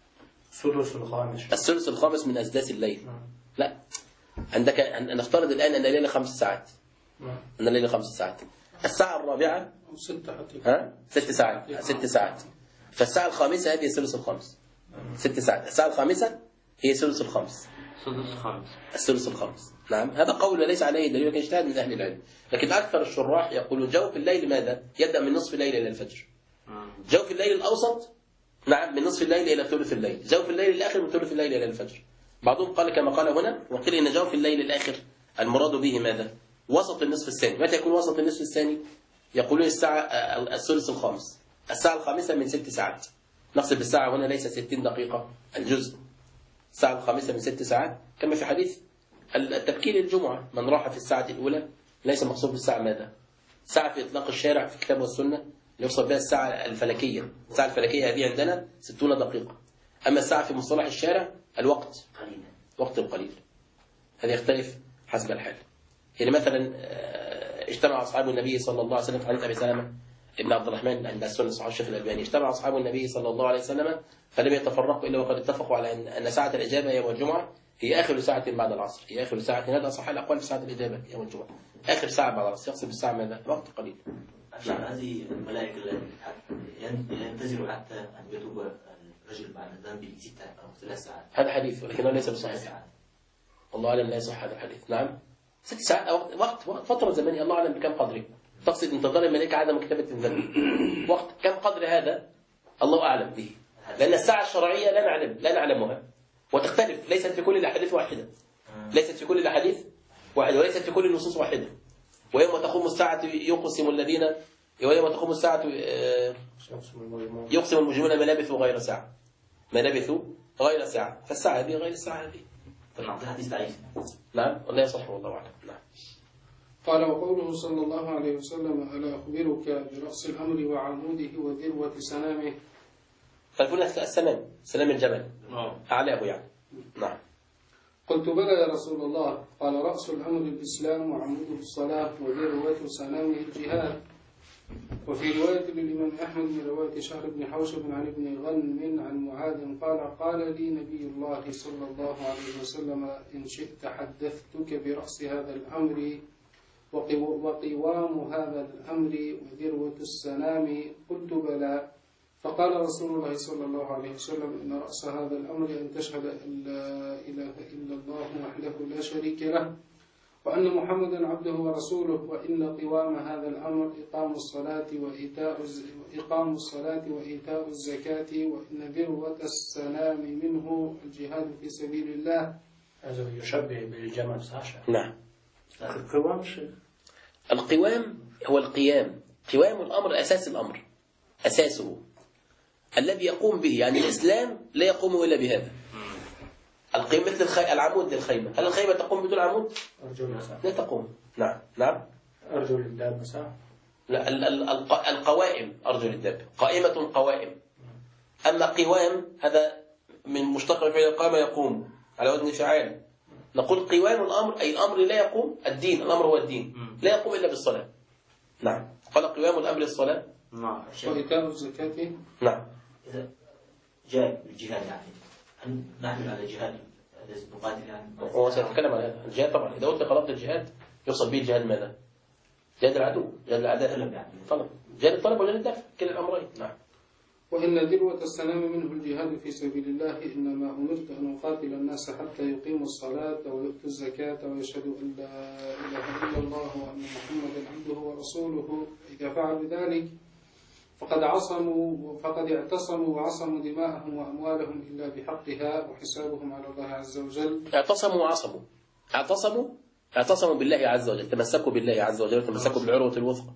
السدس الخامس من أسداس الليل. لا، عندك نفترض الآن أن الليل 5 ساعات. أن الليل 5 ساعات. الساعة الرابعة 6 ساعات. 6 ساعات. فالساعة الخامسة هذه الثلث الخامس. 6 ساعات. الساعة الخامسة هي الثلث الخامس. الثلث الخامس. نعم هذا قول ليس عليه دليل، لكن اجتهاد من أهل العلم. لكن أكثر الشراح يقولون جوف الليل ماذا؟ يبدأ من نصف الليل إلى الفجر. جوف الليل الأوسط نعم من نصف الليل إلى ثلث الليل. جوف الليل الآخر من ثلث الليل إلى الفجر. بعضهم قال كما قال هنا، وقيل إن جوف الليل الآخر المراد به ماذا؟ وسط النصف الثاني. متى يكون وسط النصف الثاني؟ يقولون الساعة الثلث الخامس. الساعة الخامسة من 6 ساعات. نقصد بالساعة هنا ليس 60 دقيقة الجزء. الساعة الخامسة من 6 ساعات، كما في حديث التبكير الجمعة، من راح في الساعة الأولى ليس مقصود بالساعة ماذا؟ ساعة في إطلاق الشارع في الكتاب والسنة يقصد بها الساعة الفلكية. الساعة الفلكية هذه عندنا 60 دقيقة. أما الساعة في مصطلح الشارع الوقت وقت القليل. هذا يختلف حسب الحال. يعني مثلا اجتمع أصحاب النبي صلى الله عليه وسلم في حديث أبي سلمة ابن عبد الرحمن عند السنة صحيح الشيخ الألباني، اجتمع أصحاب النبي صلى الله عليه وسلم فلم يتفرقوا إلا وقد اتفقوا على أن ساعة الإجابة يوم الجمعة هي آخر ساعة بعد العصر. هي آخر ساعة، هذا صح الأقوال في ساعة الإجابة يوم الجمعة آخر ساعة بعد العصر. يقصد بالساعة ماذا؟ وقت قليل. عشان هذه الملائكة ينتظروا حتى أن يتوب الرجل بعد الذنب 6 أو 3 ساعات. هذا حديث ولكنه ليس بصحيح. الله أعلم لا يصح هذا الحديث. نعم 6 ساعات وقت فترة زمنية الله أعلم بكم قدره. تقصد انتظار الملائكة عدم كتابة الذنب. وقت كم قدر هذا الله أعلم به، لأن الساعة الشرعية لا نعلمها، وتختلف، ليست في كل الأحاديث واحدة، ليست في كل الأحاديث واحدة، وليست في كل النصوص واحدة. ويوم تقوم الساعة يقسم الذين، ويوم تقوم الساعة يقسم المجرمون ما لبثوا غير ساعة، ما لبثوا غير ساعة، فالساعة هذه غير الساعة هذه. الحديث ضعيف. نعم والله يصح والله أعلم. نعم. قال وقوله صلى الله عليه وسلم ألا أخبرك برأس الأمر وعموده وذروة سنامه. فالفون سنام الجبل أعلاه يعني. نعم. قلت بلى يا رسول الله. قال رأس الأمر الإسلام وعموده الصلاة وذروة سنامه الجهاد. وفي رواية للإمام أحمد من رواية شهر بن حوشب عن ابن غنم عن معاذ قال لي نبي الله صلى الله عليه وسلم إن شئت حدثتك برأس هذا الأمر وقوام هذا الأمر وذروة السنام. قلت بلى. فقال رسول الله صلى الله عليه وسلم إن رأس هذا الأمر أن تشهد أن لا إله إلا الله وحده لا شريك له وأن محمدا عبده ورسوله وإن قوام هذا الأمر إقام الصلاة وإيتاء الزكاة وإن ذروة السنام منه الجهاد في سبيل الله. هذا يشبه بالجمل صح؟ نعم. القوام شيء. القوام هو القيام، قوام الأمر أساس الأمر، أساسه الذي يقوم به، يعني الإسلام لا يقوم إلا بهذا. القيم مثل العمود للخيمة، هل الخيمة تقوم بدون عمود؟ لا تقوم. نعم. نعم. أرجل الدابة صح؟ لا، القوائم أرجل الدابة، قائمة قوائم. أما قوام هذا من مشتق فعل قام يقوم على وزن فعال. نقول قوام الأمر أي الأمر لا يقوم، الدين، الأمر هو الدين، لا يقوم إلا بالصلاة. نعم. قال قوام الأمر الصلاة. نعم. وإيتاء الزكاة. نعم. إذا جاء الجهاد يعني أن نحمل على الجهاد نقاتل يعني. هو سيتكلم عن هذا الجهاد طبعا. إذا قلت قرأت الجهاد يقصد به الجهاد ماذا؟ جهاد العدو، جهاد الأعداء، طلب، جهاد الطلب وجهاد الدفع، كلا الأمرين. نعم. وإن ذروة السنام منه الجهاد في سبيل الله. إنما أمرت أن أقاتل الناس حتى يقيموا الصلاة ويؤتوا الزكاة ويشهدوا أن لا إله إلا الله وأن محمدا عبده ورسوله. إذا فعلوا ذلك فقد اعتصموا وعصموا دماءهم وأموالهم إلا بحقها وحسابهم على الله عز وجل. اعتصموا وعصموا، اعتصموا بالله عز وجل، تمسكوا بالله عز وجل، تمسكوا بالعروة الوثقى.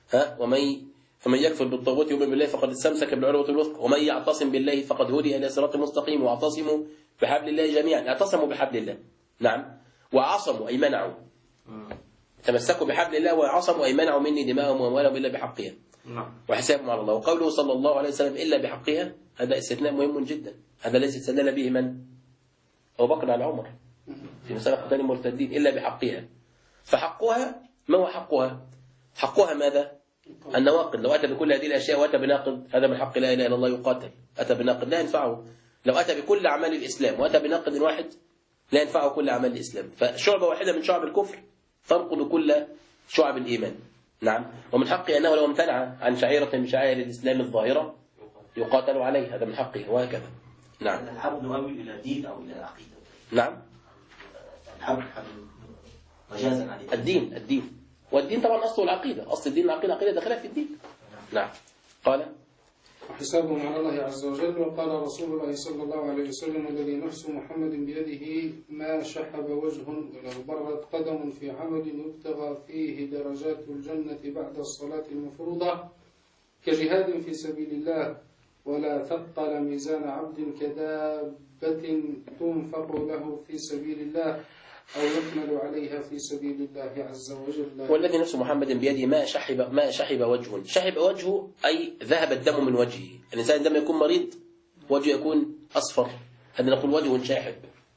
فمن يكفر بالطاغوت يؤمن بالله فقد استمسك بالعروة الوثقى، ومن يعتصم بالله فقد هدي إلى صراط مستقيم. واعتصموا بحبل الله جميعا، اعتصموا بحبل الله. نعم. وعصموا أي منعوا، تمسكوا بحبل الله وعصموا أي منعوا مني دماءهم وأموالهم إلا بحقها وحسابهم على الله. وقوله صلى الله عليه وسلم إلا بحقها، هذا استثناء مهم جدا. هذا الذي استدل به من؟ أبو بكر على عمر في مسألة قتال المرتدين، إلا بحقها. فحقها ما هو حقها؟ حقها ماذا؟ النواقض. لو أتى بكل هذه الأشياء وأتى بناقض، هذا من حق لا إله إلا الله يقاتل. أتى بناقض لا ينفعه. لو أتى بكل أعمال الإسلام وأتى بناقض واحد لا ينفعه كل أعمال الإسلام. فشعبة واحدة من شعب الكفر تنقض كل شعب الإيمان. نعم. ومن حقه أنه لو امتنع عن شعيرة من شعائر الإسلام الظاهرة يقاتل عليه، هذا من حقه، وهكذا. نعم. الحرب نؤول إلى دين أو إلى عقيدة. نعم. الحرب مجازا عن الدين والدين طبعا أصله العقيدة، أصل الدين العقيدة، عقيدة داخلها في الدين. نعم. قال وحسابهم على الله عز وجل. وقال رسول الله صلى الله عليه وسلم الذي نفس محمد بيده ما شحب وجه ولا برت قدم في عمل يبتغى فيه درجات الجنة بعد الصلاة المفروضة كجهاد في سبيل الله ولا ثقل ميزان عبد كدابة تنفق له في سبيل الله أو يحمل عليها في سبيل الله عز وجل. والذي نفس محمد بيده ما شحب وجه. شحب وجهه أي ذهب الدم من وجهه. الإنسان عندما يكون مريض وجهه يكون أصفر، هذا نقول وجه شاحب،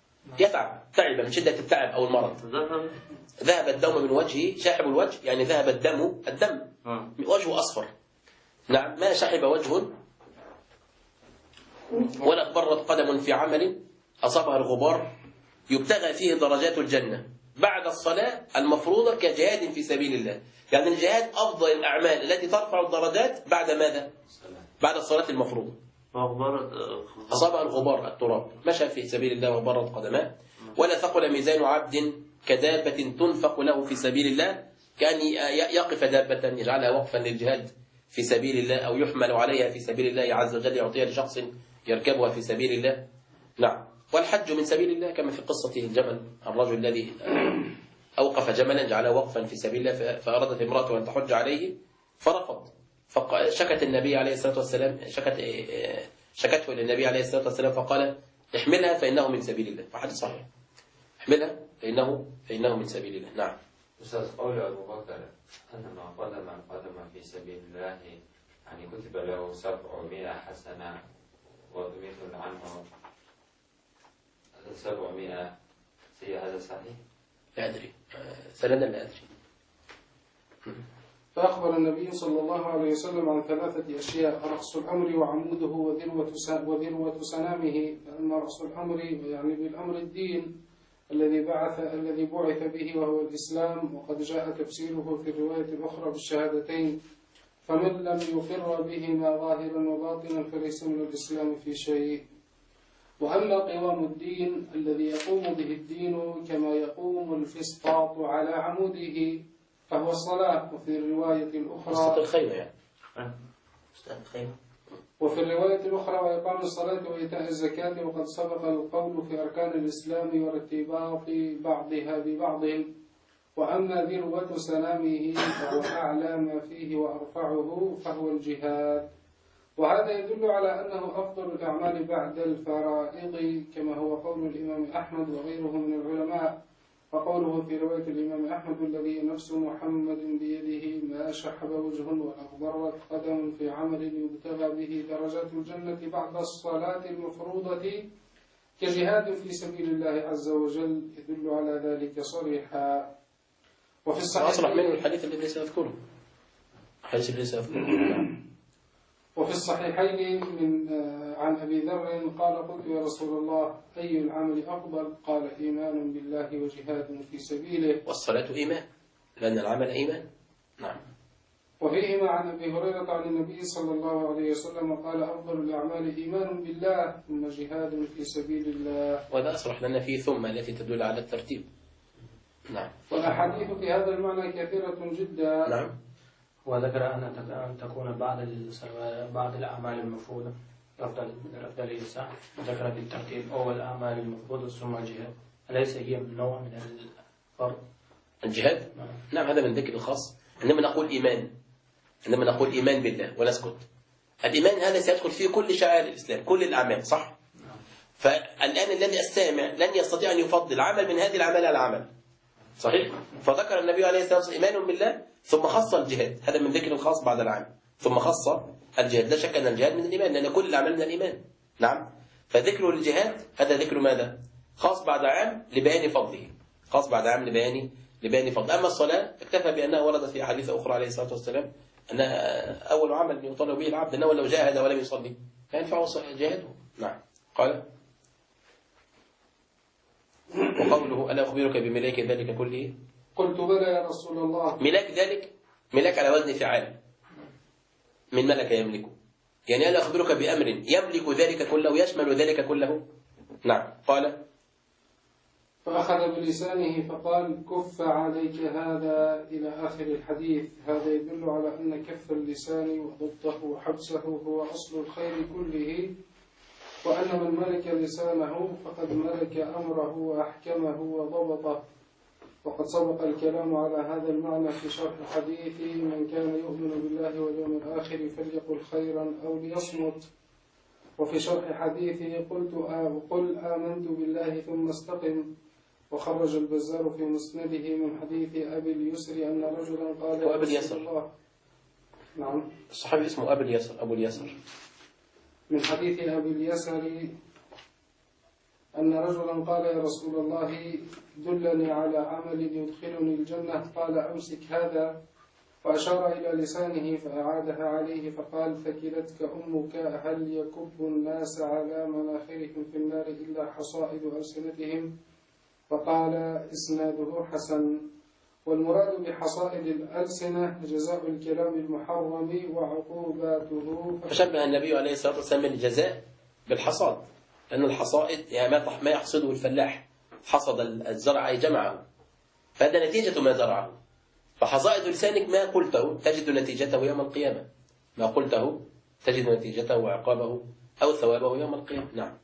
تعب من شدة التعب أو المرض. ذهب الدم من وجهه، شاحب الوجه يعني ذهب الدم وجهه أصفر. نعم. ما شحب وجه ولا اضطرت قدم في عمل أصابها الغبار يبتغى فيه درجات الجنة بعد الصلاة المفروضة كجهاد في سبيل الله. يعني الجهاد أفضل الأعمال التي ترفع الدرجات بعد ماذا؟ بعد الصلاة المفروضة. أصابها الغبار التراب، مشى في سبيل الله وبرد قدماه. ولا ثقل ميزان عبد كدابة تنفق له في سبيل الله كأن يقف دابة يجعلها وقفا للجهاد في سبيل الله، أو يحمل عليها في سبيل الله عز وجل، يعطيها لشخص يركبها في سبيل الله. نعم. والحج من سبيل الله، كما في قصة الجمل، الرجل الذي أوقف جملا جعله وقفا في سبيل الله، فأرادت امرأته أن تحج عليه فرفض، فشكت النبي عليه الصلاة والسلام، شكته للنبي عليه الصلاة والسلام، فقال احملها فإنه من سبيل الله. وحديث صحيح، احملها فإنه من سبيل الله. نعم. أستاذ، قول أبو بكر أن من قدم في سبيل الله يعني كتب له 700 حسنة وضمن عنه 700 سيئة، هذا صحيح؟ لا أدري، سندا لا أدري. فأخبر النبي صلى الله عليه وسلم عن 3 أشياء: رأس الأمر وعموده وذروة سنامه. فأن رأس الأمر يعني بالأمر الدين الذي بعث به وهو الإسلام، وقد جاء تفسيره في الرواية الأخرى بالشهادتين: فمن لم يقر بهما ظاهرا وباطنا فليس من الإسلام في شيء. وأما قوام الدين الذي يقوم به الدين كما يقوم الفسطاط على عموده فهو الصلاة. وفي الرواية الأخرى الخيمة يعني. وفي الرواية الأخرى وإقام الصلاة وإيتاء الزكاة. وقد سبق القول في أركان الإسلام وارتباط بعضها ببعض. وأما ذروة سنامه فهو أعلى ما فيه وأرفعه فهو الجهاد. وهذا يدل على أنه أفضل الأعمال بعد الفرائض، كما هو قول الإمام أحمد وغيره من العلماء. وقوله في رواية الإمام أحمد: الذي نفس محمد بيده ما شحب وجه ولا اغبرت قدم في عمل يبتغى به درجات الجنة بعد الصلاة المفروضة كجهاد في سبيل الله عز وجل، يدل على ذلك صريحا. وفي الصحيح أصلح منه الحديث الذي سأذكره، وفي الصحيحين عن أبي ذر قال: قلت يا رسول الله أي العمل أفضل؟ قال: إيمان بالله وجهاد في سبيله. والصلاة إيمان، لأن العمل إيمان. نعم. وفيهما عن أبي هريرة عن النبي صلى الله عليه وسلم قال: أفضل الأعمال إيمان بالله ثم جهاد في سبيل الله. وهذا أصرح لنا فيه ثم التي تدل على الترتيب. نعم. والأحاديث في هذا المعنى كثيرة جدا. نعم. وذكر أن تكون بعض الأعمال المفروضة أفضل من الأفضل للساعة، ذكر بالترتيب أول الأعمال المفروضة ثم الجهاد. أليس هي من نوع من الفرض؟ الجهاد؟ نعم، هذا من ذكر الخاص. عندما نقول إيمان بالله ونسكت، الإيمان هذا سيدخل فيه كل شعائر الإسلام، كل الأعمال، صح؟ فالآن الذي السامع لن يستطيع أن يفضل عمل من هذه الأعمال على عمل، صحيح؟ فذكر النبي عليه الصلاة والسلام إيمان بالله ثم خص الجهاد، هذا من ذكر الخاص بعد العام، ثم خص الجهاد. لا شك أن الجهاد من الإيمان، لأن كل الأعمال من الإيمان. نعم. فذكر الجهاد هذا ذكر ماذا؟ خاص بعد عام لبيان فضله، خاص بعد عام لبيان فضله. أما الصلاة اكتفى بأنها وردت في أحاديث أخرى عليه الصلاة والسلام أنها أول عمل يطالب به العبد، أنه لو جاهد ولم يصلي لا ينفعه جهاده. نعم. قال: وقوله: ألا أخبرك بملاك ذلك كله؟ قلت: بلى يا رسول الله. ملاك ذلك، ملاك على وزن فعال، من ملك يملكه، يعني ألا أخبرك بأمر يملك ذلك كله، يشمل ذلك كله؟ نعم. قال: فأخذ بلسانه فقال: كف عليك هذا، إلى آخر الحديث. هذا يدل على أن كف اللسان وضبطه وحبسه هو أصل الخير كله، وأن من ملك لسانه فقد ملك أمره وأحكمه وضبطه. وقد سبق الكلام على هذا المعنى في شرح حديث: من كان يؤمن بالله واليوم الآخر فليقل خيرا أو ليصمت. وفي شرح حديث: قل آمنت بالله ثم استقم. وخرج البزار في مسنده من حديث أبي اليسر أن رجلا قال: أبو اليسر. نعم. الصحابي اسمه أبو اليسر. من حديث أبي اليسر أن رجلا قال: يا رسول الله دلني على عمل يدخلني الجنة. قال: أمسك هذا. وأشار إلى لسانه فأعادها عليه فقال: ثكلتك أمك، هل يكب الناس على مناخرهم في النار إلا حصائد ألسنتهم؟ فقال: إسناده حسن. والمراد بحصائد الألسنة جزاء الكلام المحرم وعقوباته. فشبه النبي عليه الصلاة والسلام الجزاء بالحصاد، لأن الحصائد يعني ما يحصده الفلاح، حصد الزرع أي جمعه، فهذا نتيجة ما زرعه. فحصائد لسانك ما قلته تجد نتيجته يوم القيامة، ما قلته تجد نتيجته وعقابه أو ثوابه يوم القيامة. نعم.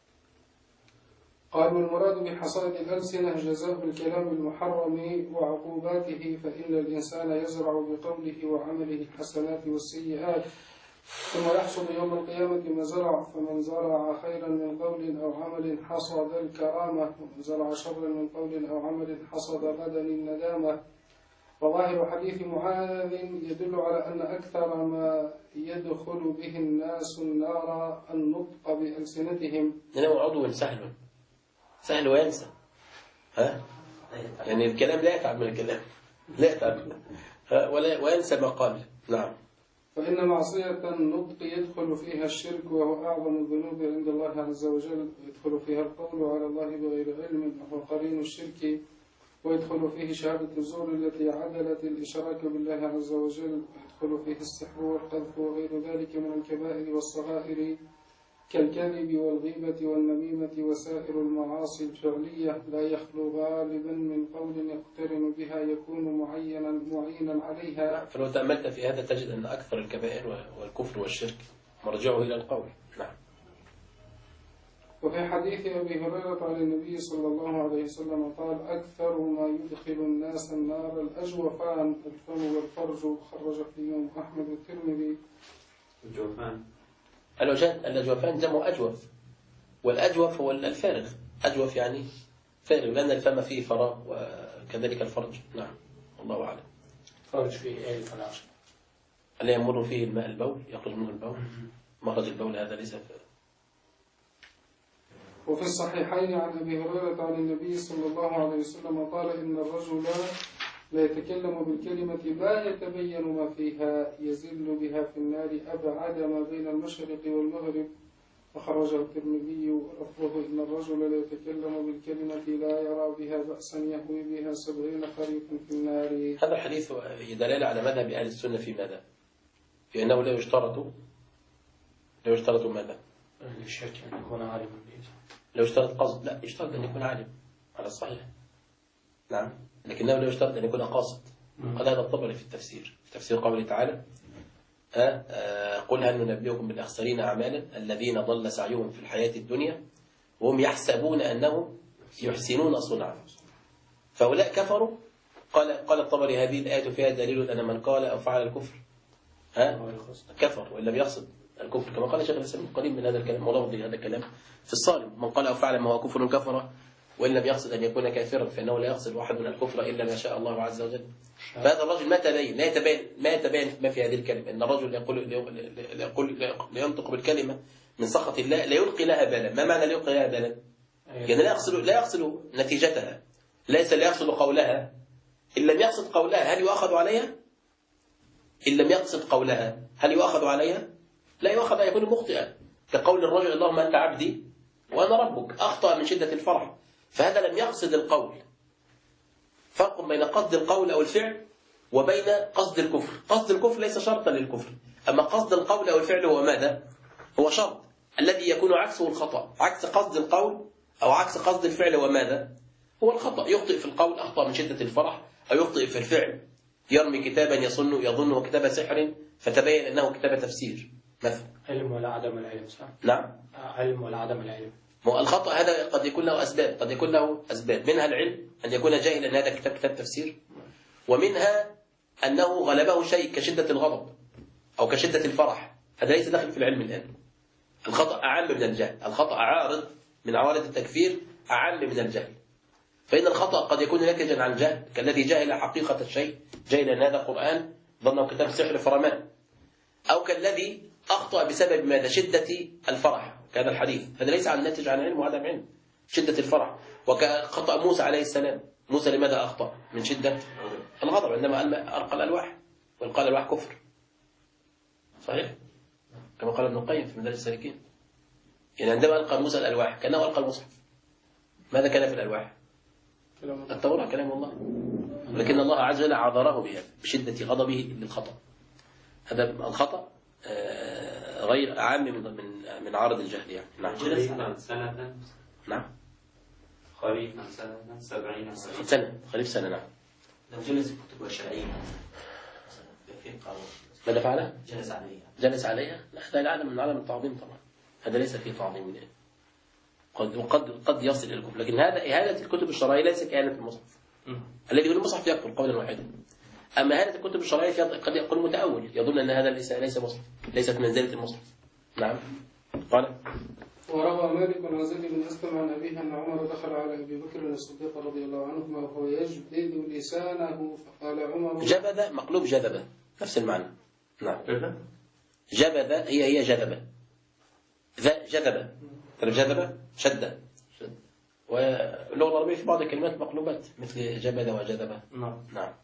قال والمراد بحصائد الألسنة جزاء الكلام المحرم وعقوباته، فإن الإنسان يزرع بقوله وعمله الحسنات والسيئات ثم يحصد يوم القيامة ما زرع، فمن زرع خيرا من قول أو عمل حصد الكرامة، ومن زرع شرا من قول أو عمل حصد غدا الندامة. وظاهر حديث معاذ يدل على أن أكثر ما يدخل به الناس النار النطق بألسنتهم. لأنه عضو سهل وينسى. يعني الكلام لا يتعب من الكلام، لا يتعب وينسى ما قال. نعم. فإن معصية النطق يدخل فيها الشرك، وهو أعظم الذنوب عند الله عز وجل، ويدخل فيها القول على الله بغير علم، وهو قرين الشرك، ويدخل فيه شهادة الزور التي عدلت الإشراك بالله عز وجل، ويدخل فيه السحر والقذف وغير ذلك من الكبائر والصغائر كالكذب والغيبة والنميمة وسائر المعاصي الفعلية، لا يخلو غالبا من قول يقترن بها يكون معينا عليها. فلو تأملت في هذا تجد أن أكثر الكبائر والكفر والشرك مرجعه إلى القول. نعم. وفي حديث أبي هريرة عن النبي صلى الله عليه وسلم قال أكثر ما يدخل الناس النار الأجوفان الفم والفرج، خرجه الإمام أحمد والترمذي. الأجوفان جمع أجوف، والأجوف هو الفارغ، أجوف يعني فارغ، لأن الفم فيه فراغ وكذلك الفرج. نعم. الله أعلم. فرج فيه الفراغ ألا يمر فيه الماء البول، يخرج منه البول، مخرج البول هذا ليس وفي الصحيحين عن أبي هريرة عن النبي صلى الله عليه وسلم قال إن الرجل لا يتكلم بالكلمة لا يتبين ما فيها يزل بها في النار أبعد ما بين المشرق والمغرب، وخرجه الترمذي ولفظه إن الرجل لا يتكلم بالكلمة لا يرى بها بأسا يهوي بها 70 خريفا في النار. هذا الحديث دلالة على مذهب أهل السنة في ماذا؟ في أنه لا يشترط ماذا؟ للشرك أن يكون عالما به. لا يشترط قصد، لا يشترط أن يكون عالم على الصحيح. نعم. لكنه لا يشترط أن يكون قاصد. قال هذا الطبري في التفسير، في تفسير قوله تعالى قل هل ننبئكم بالأخسرين أعمالا الذين ضل سعيهم في الحياة الدنيا وهم يحسبون أنهم يحسنون صنعا. فهؤلاء كفروا. قال الطبري هذه الآية فيها دليل أن من قال أو فعل الكفر كفر وإن لم يقصد الكفر، كما قال شيخ الإسلام قريب من هذا الكلام ولفظ هذا الكلام في الصالم، من قال أو فعل ما هو كفر كفر وإن لم يقصد أن يكون كافرا، فإنه لا يقصد واحد من الكفر إلا ما شاء الله عز وجل. فهذا الرجل ما يتبين ما في هذه الكلمة، إن الرجل لا ينطق بالكلمة من سخط الله لا يلقي لها بالا. ما معنى لا يلقي لها بالا؟ يعني لا يقصد نتيجتها، ليس لا يقصد قولها. إن لم يقصد قولها هل يؤخذ عليها؟ إن لم يقصد قولها هل يؤخذ عليها؟ لا يؤخذ، يكون مخطئا، كقول الرجل اللهم أنت عبدي وأنا ربك، أخطأ من شدة الفرح، فهذا لم يقصد القول. فرق بين قصد القول أو الفعل وبين قصد الكفر. قصد الكفر ليس شرطا للكفر، أما قصد القول أو الفعل هو ماذا؟ هو شرط الذي يكون عكسه الخطأ. عكس قصد القول أو عكس قصد الفعل هو ماذا؟ هو الخطأ. يخطئ في القول أخطأ من شدة الفرح، أو يخطئ في الفعل يرمي كتابا يظنه كتاب سحر فتبين أنه كتاب تفسير مثلا. علم ولا عدم العلم، صح؟ نعم. علم ولا عدم العلم. الخطأ هذا قد يكون له أسباب، قد يكون له أسباب منها العلم، أن يكون جاهلا أن هذا كتاب تفسير، ومنها أنه غلبه شيء كشدة الغضب أو كشدة الفرح، هذا ليس داخل في العلم الآن. الخطأ أعم من الجهل، الخطأ عارض من عوارض التكفير أعم من الجهل. فإن الخطأ قد يكون ناتجا عن جهل، كالذي جاهل حقيقة الشيء، جاهل أن هذا قرآن ظنه كتاب سحر فرمان، أو كالذي أخطأ بسبب ماذا؟ شدة الفرح، كهذا الحديث، هذا ليس عن ناتج عن علم وعدم علم، شدة الفرح. وكخطأ موسى عليه السلام، موسى لماذا أخطأ؟ من شدة الغضب عندما ألقى الألواح، وإلقاء الألواح كفر، صحيح؟ كما قال ابن القيم في مدارج السالكين، يعني عندما ألقى موسى الألواح كأنه ألقى المصحف. ماذا كان في الألواح؟ التوراة كلام الله، ولكن الله عز وجل عذره بها بشدة غضبه للخطأ. هذا الخطأ غير عام من عارض الجهل يعني. نعم. خريفا سنة. نعم. خريفا سنة 70 سنة. خريف سنة. نعم. لو جلس في كتب الشرعية ماذا فعل؟ جلس عليها. جلس عليها؟ لا، هذا علم من علم التعظيم طبعا، هذا ليس فيه تعظيم. قد يصل إلى الكفر، لكن هذا إهانة الكتب الشرعية ليس كإهانة المصحف. الذي يقول المصحف يكفر قولا واحدا. أما إهانة الكتب الشرعية قد يقول متأول يظن أن هذا ليس مصحف، ليست منزلة المصحف. نعم. قال وروى مالك عن زيد بن أسلم عن أبيه أن عمر دخل على أبي بكر الصديق رضي الله عنهما وهو يجبذ لسانه فقال عمر. جبذ مقلوب جذبة، نفس المعنى. نعم. جبذ هي جذبة، ذا جذبة، جذبة شدة. واللغة العربية في بعض الكلمات مقلوبات مثل جبذ وجذبة. نعم.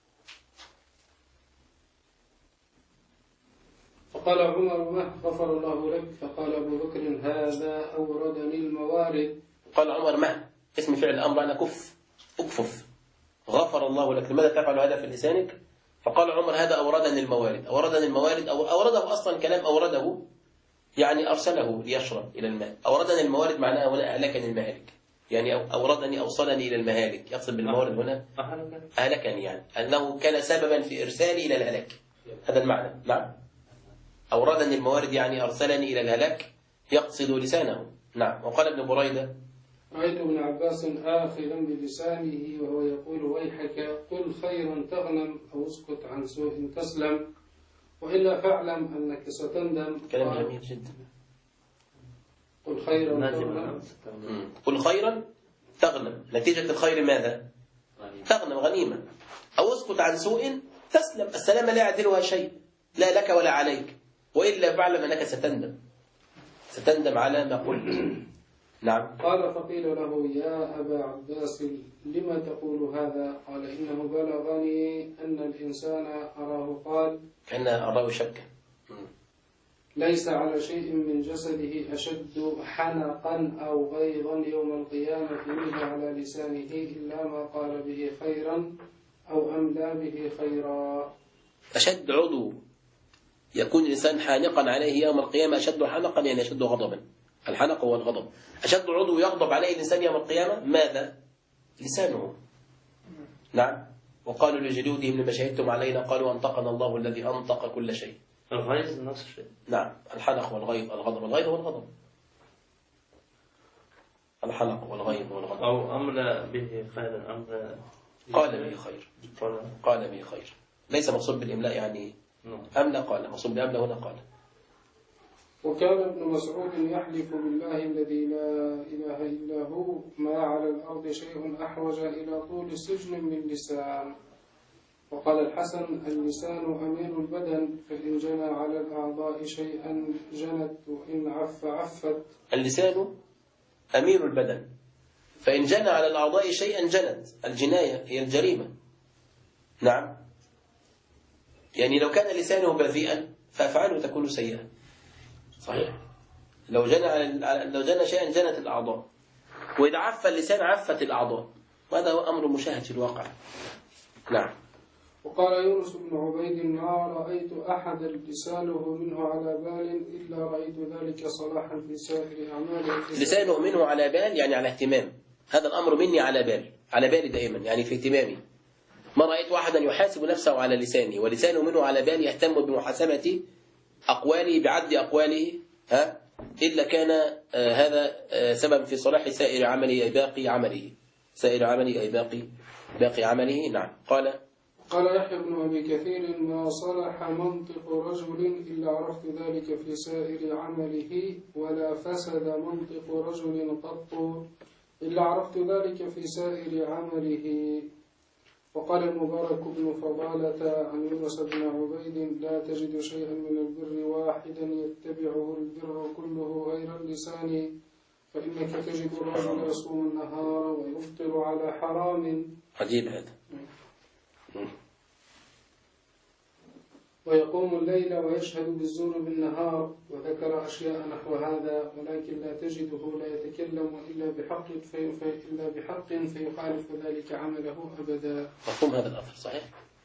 فقال عمر مه غفر الله لك. فقال أبو بكر هذا أوردني الموارد. قال عمر مه اسم فعل الأمر أنا أكفف غفر الله لك، لماذا تفعل هذا في لسانك؟ فقال عمر هذا أوردني الموارد. أوردني الموارد أورده أصلا كلام أورده يعني أرسله ليشرب إلى الماء. أوردني الموارد معناها هنا أهلكني المهالك، يعني أوردني أوصلني إلى المهالك. يقصد بالموارد هنا أهلكني، يعني أنه كان سببا في إرسالي إلى الهلاك، هذا المعنى. نعم. أوردني الموارد يعني أرسلني إلى الهلاك، يقصد لسانه. نعم. وقال ابن بريدة رأيت ابن عباس آخذا بلسانه وهو يقول ويحك قل خيرا تغنم أو اسكت عن سوء تسلم وإلا فاعلم أنك ستندم. كلام جميل جدا. قل خيرا تغنم. قل خيرا تغنم، نتيجة الخير ماذا؟ تغنم غنيمة. أو اسكت عن سوء تسلم، السلامة لا يعدلها شيء، لا لك ولا عليك، وإلا فاعلم أنك ستندم على ما قلت. نعم. قال فقيل له يا أبا عباس لما تقول هذا؟ قال إنه بلغني أن الإنسان أراه قال كأن أراه شكا ليس على شيء من جسده أشد حنقا أو غيظا يوم القيامة منه على لسانه إلا ما قال به خيرا أو أملى به خيرا. أشد عضو يكون الإنسان حانقا عليه يوم القيامة، أشد حنقا يعني أشد غضبا. الحنق هو الغضب. أشد عضو يغضب عليه الإنسان يوم القيامة ماذا؟ لسانه. نعم. وقالوا لجلودهم لما شهدتم علينا قالوا أنطقنا الله الذي أنطق كل شيء. الغيظ نفس الشيء. نعم. الحنق والغيظ الغضب. الغيظ هو الغضب. الحنق والغيظ والغضب. أو أملى به خيرا أملى قال به خير. قال به خير. ليس مقصود بالإملاء يعني أملى، قال مقصود بأملى هنا قال. وكان ابن مسعود يحلف بالله الذي لا إله إلا هو ما على الأرض شيء أحوج إلى طول سجن من لسان. وقال الحسن اللسان أمير البدن فإن جنى على الأعضاء شيئا جنت وإن عف عفت. اللسان أمير البدن فإن جنى على الأعضاء شيئا جنت. الجناية هي الجريمة. نعم. يعني لو كان لسانه بذيئا فأفعاله تكون سيئة. صحيح. لو جنى شيئا جنت الأعضاء، وإذا عف اللسان عفت الأعضاء، وهذا هو أمر مشاهد في الواقع. نعم. وقال يونس بن عبيد ما رأيت أحدا لسانه منه على بال إلا رأيت ذلك صلاحا في سائر أعماله. لسانه منه على بال يعني على اهتمام. هذا الأمر مني على بالي دائما، يعني في اهتمامي. ما رأيت أحدا يحاسب نفسه على لسانه ولسانه منه على بال يهتم بمحاسبة أقواله بعد أقواله إلا كان هذا سبب في صلاح سائر عمله أي باقي عمله. سائر عمله أي باقي عمله. نعم. قال يحيى بن أبي كثير ما صلح منطق رجل إلا عرفت ذلك في سائر عمله ولا فسد منطق رجل قط إلا عرفت ذلك في سائر عمله. وقال المبارك بن فضالة عن يونس بن عبيد لا تجد شيئا من البر واحدا يتبعه البر كله غير اللسان فإنك تجد الرجل يصوم النهار ويفطر على حرام. عجيب هذا. ويقوم الليل ويشهد بالزور بالنهار. وذكر أشياء نحو هذا ولكن لا تجده لا يتكلم إلا بحق فيخالف ذلك عمله أبدا. مفهوم هذا الأثر صحيح؟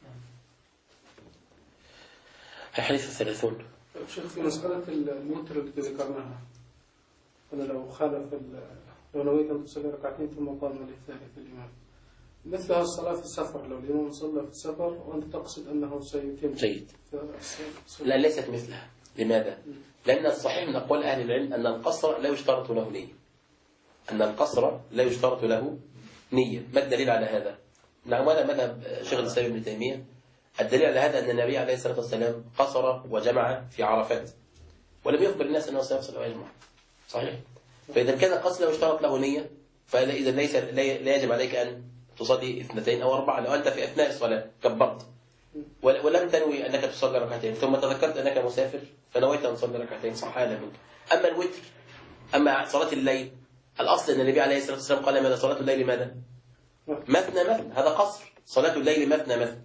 الحديث 30. شيخ في مسألة الموتر التي ذكرناها، أنا لو نويت أن تصلي ركعتين ثم قام للثالث الإمام مثلها الصلاة في السفر، لو الإمام صلى في السفر وأنت تقصد أنه سيتم. جيد. لا، ليست مثلها. لماذا؟ لأن الصحيح من أقوال أهل العلم أن القصر لا يشترط له نية. أن القصر لا يشترط له نية. ما الدليل على هذا؟ نعم، وهذا مذهب شيخ الإسلام ابن تيمية. الدليل على هذا أن النبي عليه الصلاة والسلام قصر وجمع في عرفات، ولم يخبر الناس أنه سيفصل ويجمع. صحيح؟ فإذا كان القصر لا يشترط له نية، فإذا لا يجب عليك أن تصلي 2 أو 4. لو أنت في أثناء الصلاة كبرت ولم تنوي أنك تصلي ركعتين ثم تذكرت أنك مسافر فنويت أن تصلي ركعتين، صح هذا منك. أما الوتر، أما صلاة الليل، الأصل أن النبي عليه الصلاة والسلام قال ماذا؟ صلاة الليل ماذا؟ مثنى مثنى. هذا قصر. صلاة الليل مثنى مثنى.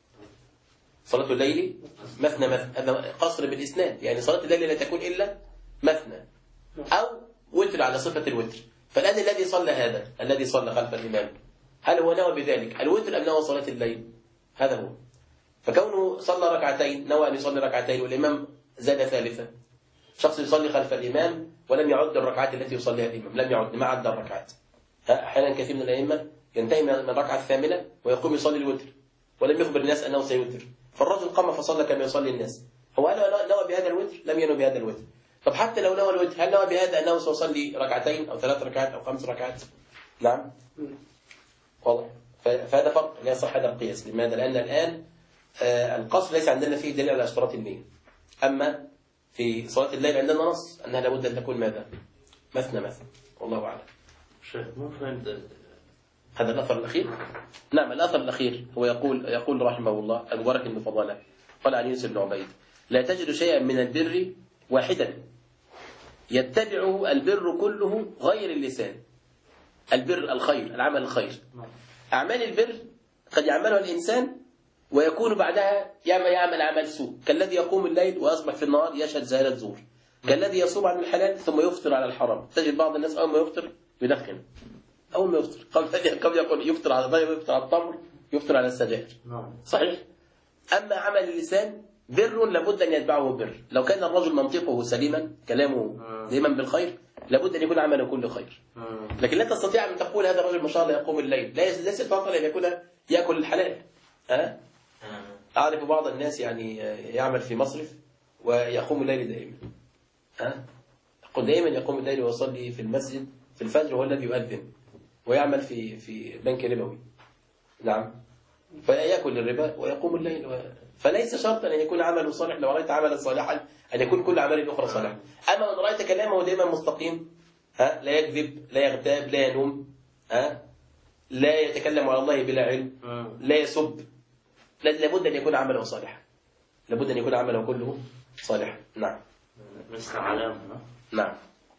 صلاة الليل مثنى مثنى، هذا قصر بالإسناد. يعني صلاة الليل لا تكون إلا مثنى أو وتر على صفة الوتر. فالآن الذي صلى هذا، الذي صلى خلف الإمام، هل هو نوى بذلك الوتر أم نوى صلاة الليل؟ هذا هو. فكونه صلى ركعتين، نوى أن يصلي ركعتين والإمام زاد ثالثة. شخص يصلي خلف الإمام ولم يعد الركعات التي يصليها الإمام، لم يعد، ما عد الركعات. أحيانا كثير من الأئمة ينتهي من الركعة الثامنة ويقوم يصلي الوتر ولم يخبر الناس أنه سيوتر، فالرجل قام فصلى كما يصلي الناس. هو هل نوى بهذا الوتر؟ لم ينوي بهذا الوتر. طب حتى لو نوى الوتر، هل نوى بهذا أنه سيصلي ركعتين أو 3 ركعات أو 5 ركعات؟ نعم، واضح. فهذا فرق لا يصح هذا القياس. لماذا؟ لأن الآن القصر ليس عندنا فيه دليل على اشتراط النية. أما في صلاة الليل عندنا نص أنها لابد أن تكون ماذا؟ مثنى مثنى. والله أعلم. شيخ ما فهمت هذا الأثر الأخير. نعم، الأثر الأخير هو يقول رحمه الله المبارك بن فضالة قال عن يوسف بن عبيد: لا تجد شيئا من البر واحدا يتبعه البر كله غير اللسان. البر الخير، العمل الخير. أعمال البر قد يعملها الإنسان ويكون بعدها يعمل عمل سوء، كالذي يقوم الليل ويصبح في النهار يشهد زهالة زور، كالذي يصوم عن الحلال ثم يفطر على الحرام. تجد بعض الناس أول ما يفطر يدخن، أول ما يفطر قبل يقول يفطر على ضيق، يفطر على التمر، يفطر على السجائر. صحيح. أما عمل اللسان بر لابد أن يتبعه بر. لو كان الرجل منطقه سليما، كلامه دائما بالخير، لابد أن يكون عمله كله خير. لكن لا تستطيع أن تقول هذا الرجل ما شاء الله يقوم الليل، ليس فقط أن يكون يأكل الحلال. أعرف بعض الناس يعني يعمل في مصرف ويقوم الليل دائما. يقول دائما يقوم الليل ويصلي في المسجد في الفجر وهو الذي يؤذن، ويعمل في بنك ربوي. نعم. فيأكل الربا ويقوم الليل فليس شرطا أن يكون عمله صالح. لو رأيت عملا صالحا أن يكون كل أعمال الأخرى صالحة. أما من رأيت كلامه دائما مستقيم، لا يكذب، لا يغتاب، لا ينوم، لا يتكلم على الله بلا علم، لا يسب، لابد أن يكون عمله صالحا. لابد أن يكون عمله كله صالحا. نعم. مثل علامة. نعم.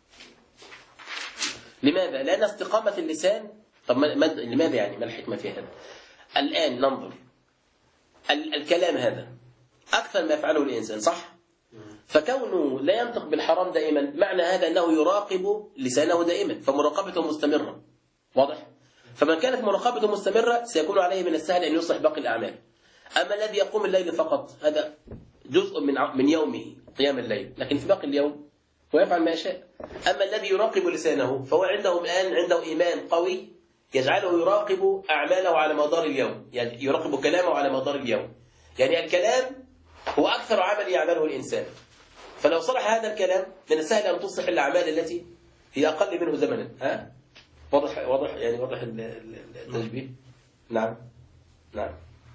لماذا؟ لأن استقامة اللسان. طب لماذا يعني؟ ما الحكمة في هذا؟ الآن ننظر الكلام هذا أكثر ما يفعله الإنسان، صح؟ فكونه لا ينطق بالحرام دائما، معنى هذا أنه يراقب لسانه دائما، فمراقبته مستمرة. واضح؟ فمن كانت مراقبته مستمرة سيكون عليه من السهل أن يصلح باقي الأعمال. أما الذي يقوم الليل فقط، هذا جزء من يومه قيام الليل، لكن في باقي اليوم هو يفعل ما يشاء. أما الذي يراقب لسانه فهو عنده الآن عنده إيمان قوي يجعله يراقب أعماله على مدار اليوم، يعني يراقب كلامه على مدار اليوم. يعني الكلام هو أكثر عمل يعمله الإنسان، فلو صلح هذا الكلام من السهل أن تصلح الأعمال التي هي أقل منه زمنا. واضح يعني، واضح التشبيه. نعم. نعم.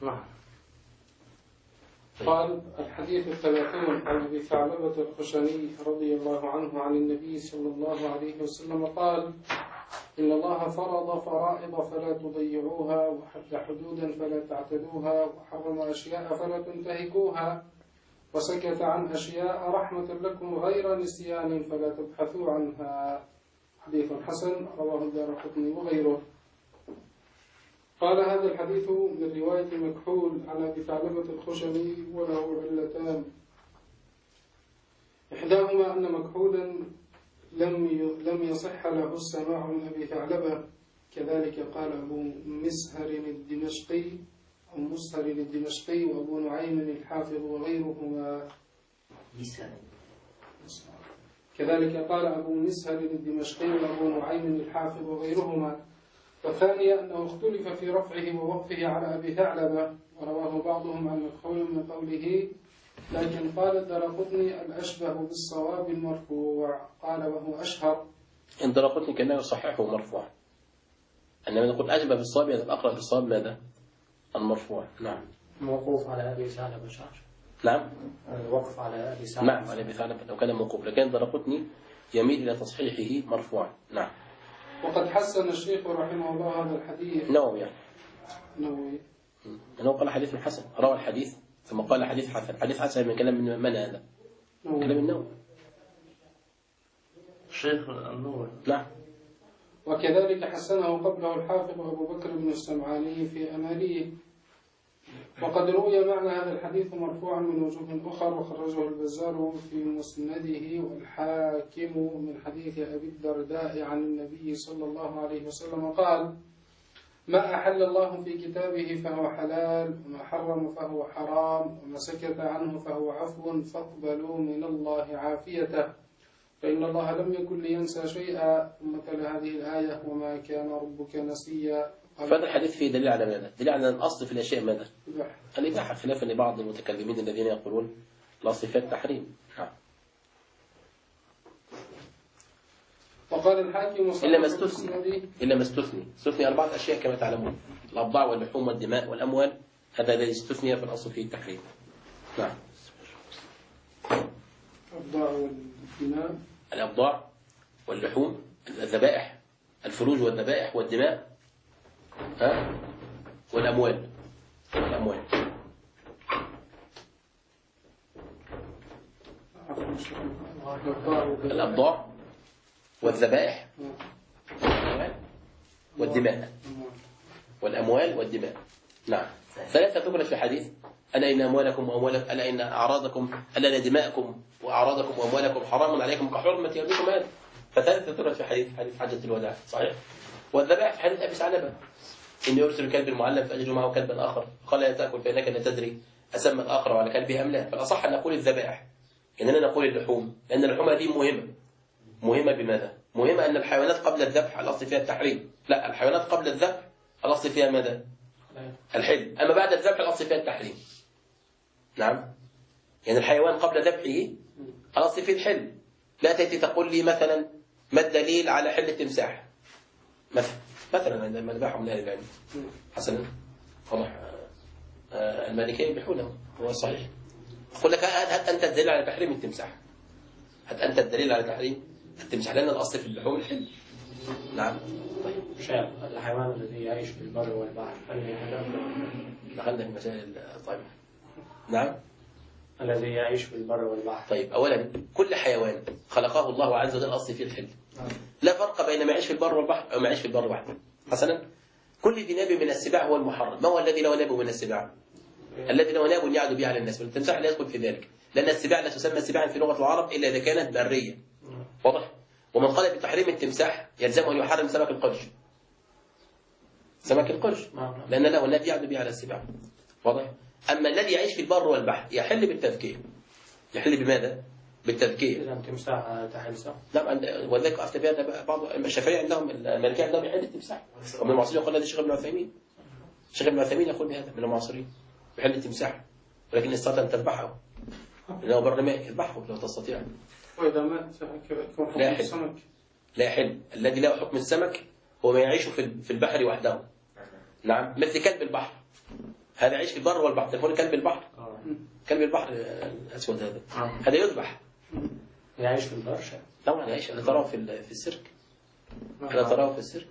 قال: الحديث 30 عن أبي ثعلبة الخشني رضي الله عنه عن النبي صلى الله عليه وسلم قال: إن الله فرض فرائض فلا تضيعوها، وحد حدودا فلا تعتدوها، وحرم أشياء فلا تنتهكوها، وسكت عن أشياء رحمة لكم غير نسيان فلا تبحثوا عنها. حديث حسن رواه الدارقطني وغيره. قال: هذا الحديث من رواية مكحول عن أبي ثعلبة الخشني وله علتان. إحداهما أن مكحولا لم يصح له السماع من أبي ثعلبة، كذلك قال أبو مسهر الدمشقي وأبو نعيم الحافظ وغيرهما. كذلك قال أبو مسهر الدمشقي وأبو نعيم الحافظ وغيرهما. والثانية أنه اختلف في رفعه ووقفه على أبي ثعلبة، ورواه بعضهم عن مكحول من قوله، لكن قال الدارقطني الأشبه بالصواب المرفوع، قال وهو أشهر. الدارقطني كأنه يصححه مرفوع، أنما نقول أشبه بالصواب يعني الأقرب بالصواب ماذا؟ المرفوع. نعم. موقوف على أبي ثعلبة شعر. نعم. الوقف على أبي ثعلبة. نعم على أبي ثعلبة لو كان موقوف، لكن الدارقطني يميل إلى تصحيحه مرفوعا. نعم. وقد حسن الشيخ رحمه الله هذا الحديث. نووي يعني. نووي. أنه قال حديث حسن، روى الحديث ثم قال حديث حسن. حديث حسن من كلام من هذا؟ كلام النووي. الشيخ النور. نعم. وكذلك حسنه قبله الحافظ أبو بكر بن السمعاني في أماليه. وقد روي معنى هذا الحديث مرفوعا من وجوه أخر، وخرجه البزار في مسنده والحاكم من حديث أبي الدرداء عن النبي صلى الله عليه وسلم قال: ما أحل الله في كتابه فهو حلال، وما حرم فهو حرام، وما سكت عنه فهو عفو، فاقبلوا من الله عافيته، فإن الله لم يكن لينسى شيئا. ثم تلا هذه الآية: وما كان ربك نسيا. فهذا الحديث فيه دليل على ماذا؟ دليل على أن الأصل في الأشياء ماذا؟ البحر. الإباحة، خلافا لبعض المتكلمين الذين يقولون الأصل في التحريم. نعم. وقال الحاكم إلا ما استثني 4 أشياء كما تعلمون: الأبضاع واللحوم والدماء والأموال، هذا الذي استثني في الأصل فيه التحريم. نعم. الأبضاع والدماء، الأبضاع واللحوم، الذبائح، الفروج والذبائح والدماء، والأموال. الأبضاع والذبائح والدماء والأموال والدماء. نعم. 3 تقول في الحديث: ألا إن أموالكم وأموالكم، ألا إن أعراضكم، ألا إن دماءكم وأعراضكم وأموالكم حرام عليكم كحرمة يومكم هذا. ف3 تقول في حديث حجة الوداع. صحيح. والذبائح في حديث أبي ثعلبة: إن يرسل الكلب المعلم فأجر معه كلبا آخر، قال لا تأكل فإنك لا تدري أسمى الآخر على كلبه أم لا. فالأصح أن نقول الذبائح، إننا نقول اللحوم، لأن اللحوم هذه مهمة بماذا؟ مهمة أن الحيوانات قبل الذبح الأصل فيها التحريم. لا، الحيوانات قبل الذبح الأصل فيها ماذا؟ الحل. أما بعد الذبح الأصل فيها التحريم. نعم. يعني الحيوان قبل ذبحه الأصل فيه الحل. لا تأتي تقول لي مثلا ما الدليل على حل التمساح مثلا عندما ذبحهم من أهل العلم. حسنا، واضح. المالكية يذبحونه، هو الصحيح. أقول لك: هات أنت الدليل على تحريم التمساح، هات أنت الدليل على تحريم التمساح، لأن الأصل في اللحوم الحل. نعم. طيب. الحيوان الذي يعيش في البر والبحر دخلنا في مسائل. طيب. نعم. الذي يعيش في البر والبحر. طيب، أولا كل حيوان خلقه الله عز وجل الأصل فيه الحل. لا فرق بين ما يعيش في البر والبحر أو ما يعيش في البر وحده. حسنا، كل ذي ناب من السباع هو المحرم. ما هو الذي له ناب من السباع؟ الذي له ناب يعد به على الناس، والتمساح لا يدخل في ذلك، لأن السباع لا تسمى سباعا في لغة العرب إلا إذا كانت برية. واضح. ومن قال بتحريم التمساح يلزمه أن يحرم سمك القرش، لأن له ناب يعد به على السباع. واضح. أما الذي يعيش في البر والبحر يحل بالتذكير. يحل بماذا؟ بالتذكير. إذا التمساح تحل صح؟ نعم. وذلك أفتى بها بعض الشافعية عندهم، المالكية عندهم يحل التمساح. ومن المعاصرين يقول هذا الشيخ ابن عثيمين. الشيخ ابن عثيمين يقول بهذا من المعاصرين، يحل التمساح، ولكن استطاع أن تذبحه لأنه بر ماء، يذبحه لو تستطيع. وإذا مات يكون حكم السمك. لا يحل. الذي له حكم السمك هو ما يعيش في البحر وحده. نعم. مثل كلب البحر، هذا يعيش في البر والبحر. تقول كلب البحر، كلب البحر الأسود هذا يذبح. يعيش في البر طبعا يعيش. أنا تراه في السيرك، أنا تراه في السيرك،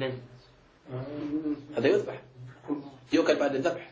هذا يذبح، يؤكل بعد الذبح،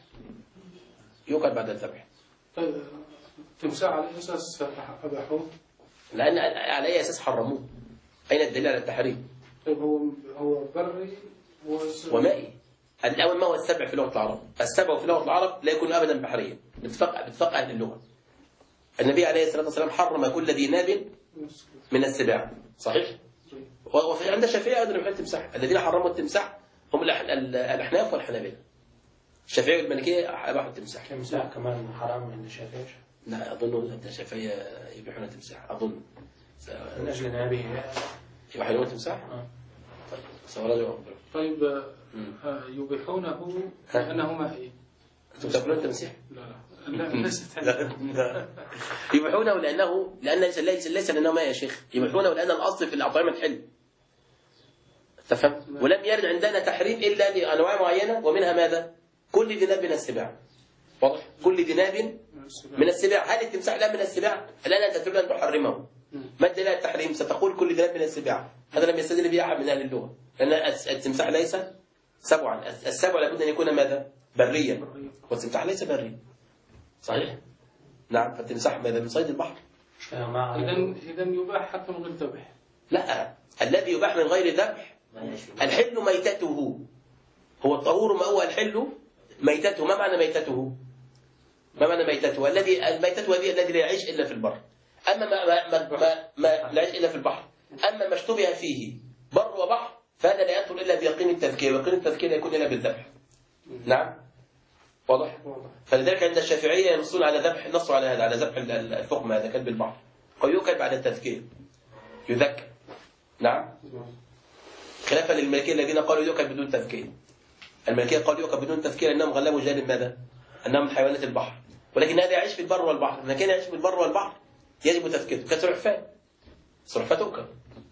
طيب، التمساح على أي أساس أباحوه؟ لأن على أي أساس حرموه؟ أين الدليل على التحريم؟ طيب، هو بري ومائي. الأول ما هو السبع في لغة العرب؟ السبع في لغة العرب لا يكون أبدا بحريا، باتفاق أهل اللغة. النبي عليه الصلاة والسلام حرم كل ذي ناب من السباع. صحيح. وفي عند الشافعية أيضا يحل التمساح. الذين حرموا التمساح هم الأحناف والحنابلة. الشافعية والمالكية أباحوا التمساح. التمساح كمان حرام عند الشافعية؟ لا أظن الشافعية يبيحون التمساح، أظن من أجل نابه يبيحون التمساح. سأراجع. طيب يبيحونه لأنه مائي. أنتم تأكلون تمسيح؟ لا ليست لا. يبيحونه لأن ليس لأنه ماء يا شيخ، يبيحونه لأن الأصل في الأطعمة الحل. تفهم؟ ولم يرد عندنا تحريم إلا لأنواع معينة، ومنها ماذا؟ كل ذناب من السباع. واضح؟ كل ذناب من السباع. هل التمساح لا من السباع؟ الآن أنت تريد أن تحرمه. ما الدليل على التحريم؟ ستقول كل ذناب من السباع. هذا لم يستدل به أحد من أهل اللغة، لأن التمساح ليس سبعا. السبع لابد أن يكون ماذا؟ بريا، والتمساح ليس بريا. صحيح؟ نعم. فالتمساح ماذا؟ من صيد البحر. إذا يباح حتى من غير ذبح. لا، الذي يباح من غير ذبح الحل ميتته. هو الطهور ما هو الحل ميتته. ما معنى ميتته؟ ما معنى ميتته؟ الميتة هذه الذي لا يعيش إلا في البر. أما ما لا يعيش إلا في البحر. أما ما اشتبه فيه بر وبحر فهذا لا يدخل إلا بيقين التذكير، ويقين التذكير لا يكون إلا بالذبح. نعم. واضح؟ فلذلك عند الشافعية ينصون على ذبح، نصوا على هذا، على ذبح الفقم هذا كلب البحر، ويؤكل بعد التذكير، يذكر. نعم. خلافا للمالكية الذين قالوا يؤكل بدون تذكير. المالكية قالوا يؤكل بدون تذكير أنهم غلبوا جانب ماذا؟ أنهم من حيوانات البحر، ولكن هذا يعيش في البر والبحر. إذا كان يعيش في البر والبحر يجب تذكيره كالسلحفاة. السلحفاة تؤكل.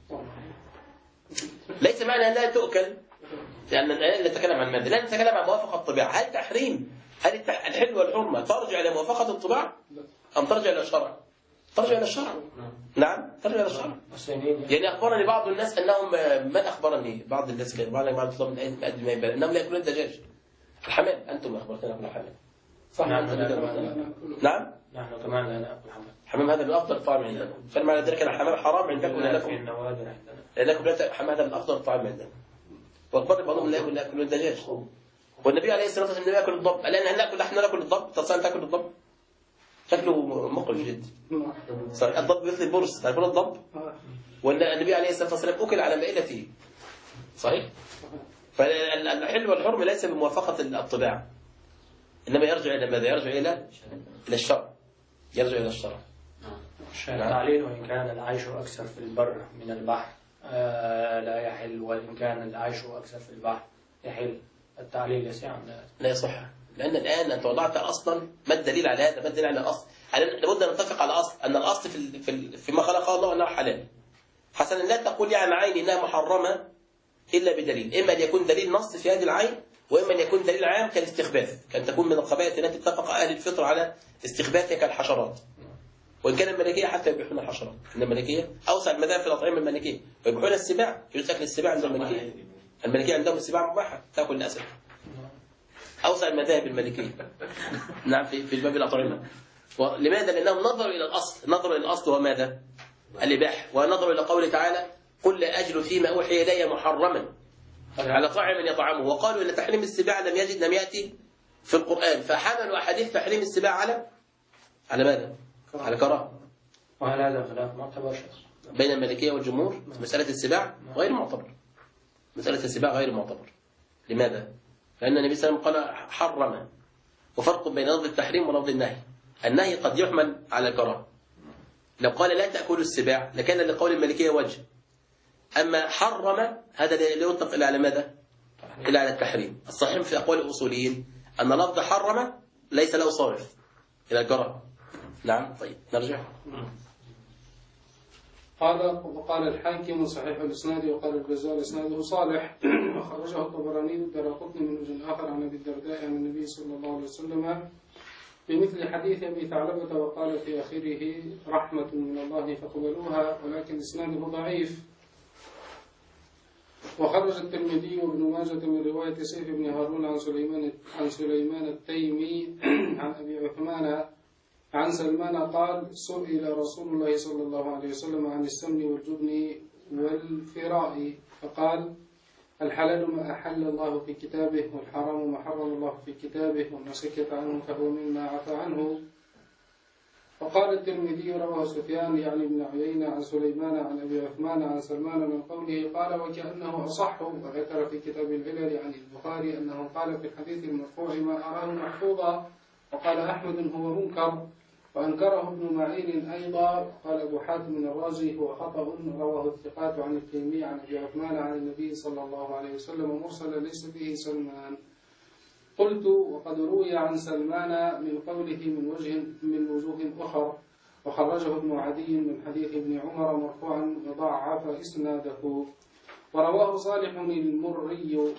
ليس معنى أنها تؤكل لأن لا نتكلم عن ماذا، لا نتكلم عن موافقة الطبيعة. هل تحريم، هل الحل والحرمة ترجع إلى موافقة الطبيعة أم ترجع إلى الشرع؟ ترجع إلى الشرع. نعم، ترجع إلى الشرع. يعني أخبرني بعض الناس أنهم، من أخبرني بعض الناس كده، بعض الطلاب من قد ما يبان أنهم لا يأكلون الدجاج. الحمام، أنتم أخبرتنا أكل الحمام. صح. نعم. نحن كمان لا نأكل حمام. الحمام هذا من أفضل الطعام عندنا، فمعنى ذلك أن الحمام حرام عندكم لأنكم الحمام هذا من أفضل الطعام عندنا. وأخبرني بعضهم لا يأكلون الدجاج. والنبي عليه الصلاة والسلام يأكل الضب. الآن هل نأكل نحن نأكل الضب؟ تصل تأكل الضب؟ شكله مقرف جدا. صحيح. الضب مثل البرص، تأكل الضب؟ والنبي عليه الصلاة والسلام أكل على مائدته. صحيح؟ فالحل والحرم ليس بموافقة الطباع، إنما يرجع إلى ماذا؟ يرجع إلى الشرع. يرجع إلى الشرع. التعليل وإن كان العيش أكثر في البر من البحر لا يحل، وإن كان العيش أكثر في البحر يحل. التعليل يسيع لا يصح، لأن الآن أنت وضعت أصلا. ما الدليل على هذا؟ ما الدليل على الأصل؟ لابد أن نتفق على أصل، أن الأصل فيما خلقه الله أنه حلال. حسنا، لا تقول يعني عين إنها محرمة إلا بدليل. إما أن يكون دليل نص في هذه العين، وإما أن يكون دليل عام كالاستخباث، كأن تكون من القبائل التي اتفق أهل الفطر على استخباثها كالحشرات. وإن كان الملكية حتى يبيحون الحشرات، إن الملكية أوسع المذاهب في الأطعمة الملكية، ويبيحون السباع. يجوز أكل السباع عند الملكية. الملكية عندهم السباع مباحة، تأكل الأسد. أوسع المذاهب الملكية. نعم، في باب الأطعمة. لماذا؟ لأنهم نظروا إلى الأصل. نظروا إلى الأصل وماذا؟ الإباحة. ونظروا إلى قوله تعالى: قل لا أجد فيما أوحي إلي محرما على طاعم يطعمه. وقالوا إن تحريم السباع لم يأتي في القرآن، فحملوا أحاديث تحريم السباع على ماذا؟ على كراهة. وهل هذا خلاف معتبر بين المالكية والجمهور؟ مسألة السباع غير معتبر. مسألة السباع غير معتبر. لماذا؟ لأن النبي صلى الله عليه وسلم قال حرم. وفرق بين لفظ التحريم ولفظ النهي. النهي قد يحمل على الكراهة. لو قال لا تأكلوا السباع لكان لقول المالكية وجه. أما حرم هذا لا يطلق إلا على ماذا؟ إلا على التحريم. الصحيح في أقوال الأصوليين أن لفظ حرم ليس له صارف إلى الكراهة. نعم. طيب نرجع. وقال الحاكم صحيح الإسناد، وقال البزار إسناده صالح. وخرجه الطبراني والدارقطني من وجه آخر عن أبي الدرداء عن النبي صلى الله عليه وسلم بمثل حديث أبي ثعلبة، وقال في آخره: رحمة من الله فاقبلوها، ولكن إسناده ضعيف. وخرج الترمذي وابن ماجة من رواية سيف بن هارون عن سليمان التيمي عن أبي عثمان عن سلمان قال: سئل رسول الله صلى الله عليه وسلم عن السمن والجبن والفراء، فقال: الحلال ما أحل الله في كتابه، والحرام ما حرم الله في كتابه، وما سكت عنه فهو مما عفى عنه. وقال الترمذي: رواه سفيان يعني بن عيينة عن سليمان عن أبي عثمان عن سلمان من قوله قال وكأنه أصح. وذكر في كتاب العلل عن البخاري أنه قال في الحديث المرفوع ما أراه محفوظا، وقال أحمد هو منكر. وأنكره ابن معين أيضا. قال أبو حاتم الرازي هو خطأ رواه الثقات عن التيمي عن أبي عثمان عن النبي صلى الله عليه وسلم مرسلا ليس به سلمان. قلت وقد روي عن سلمان من قوله من وجوه أخرى، وخرجه ابن عدي من حديث ابن عمر مرفوعا وضعف إسناده. ورواه صالح المري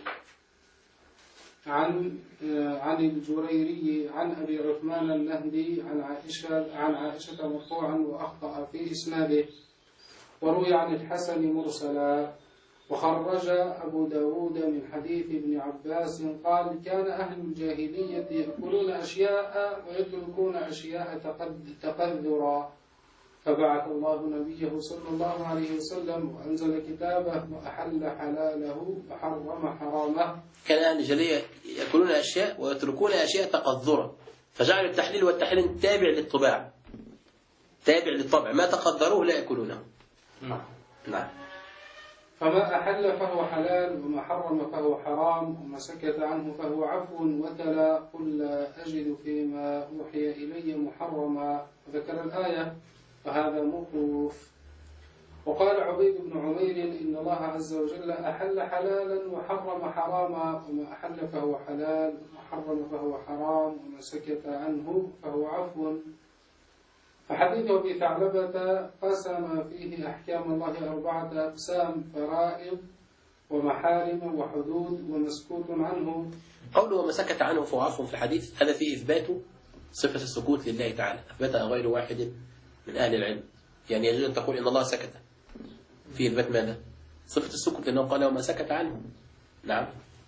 عن الجريري عن أبي عثمان النهدي عن عائشة مرفوعا وأخطأ في إسناده. وروي عن الحسن مرسلا. وخرج أبو داود من حديث ابن عباس قال كان أهل الجاهلية يأكلون أشياء ويتركون أشياء تقذرا، فبعث الله نبيه صلى الله عليه وسلم وأنزل كتابه وأحل حلاله وحرم حرامه. كان أهل الجاهلية يأكلون أشياء ويتركون أشياء تقذرا، فجعل التحليل والتحريم تابع للطباع، تابع للطبع، ما تقدروه لا يأكلونه. نعم. فما أحل فهو حلال وما حرم فهو حرام وما سكت عنه فهو عفو. وتلا قل لا أجد فيما أوحي إلي محرما، وذكر الآية فهذا موقوف. وقال عبيد بن عمير إن الله عز وجل أحل حلالا وحرم حراما، وما أحل فهو حلال وما حرم فهو حرام وما سكت عنه فهو عفو. فحديث أبي ثعلبة قسم فيه أحكام الله 4 أقسام: فرائض ومحارم وحدود ومسكوت عنه. قوله وما سكت عنه فهو عفو في الحديث، هذا فيه إثبات صفة السكوت لله تعالى، أثبتها غير واحد من أهل العلم. يعني يجوز أن تقول إن الله سكت، في إثبات ماذا؟ صفة السكوت، لأنه قال وما سكت عنه. نعم.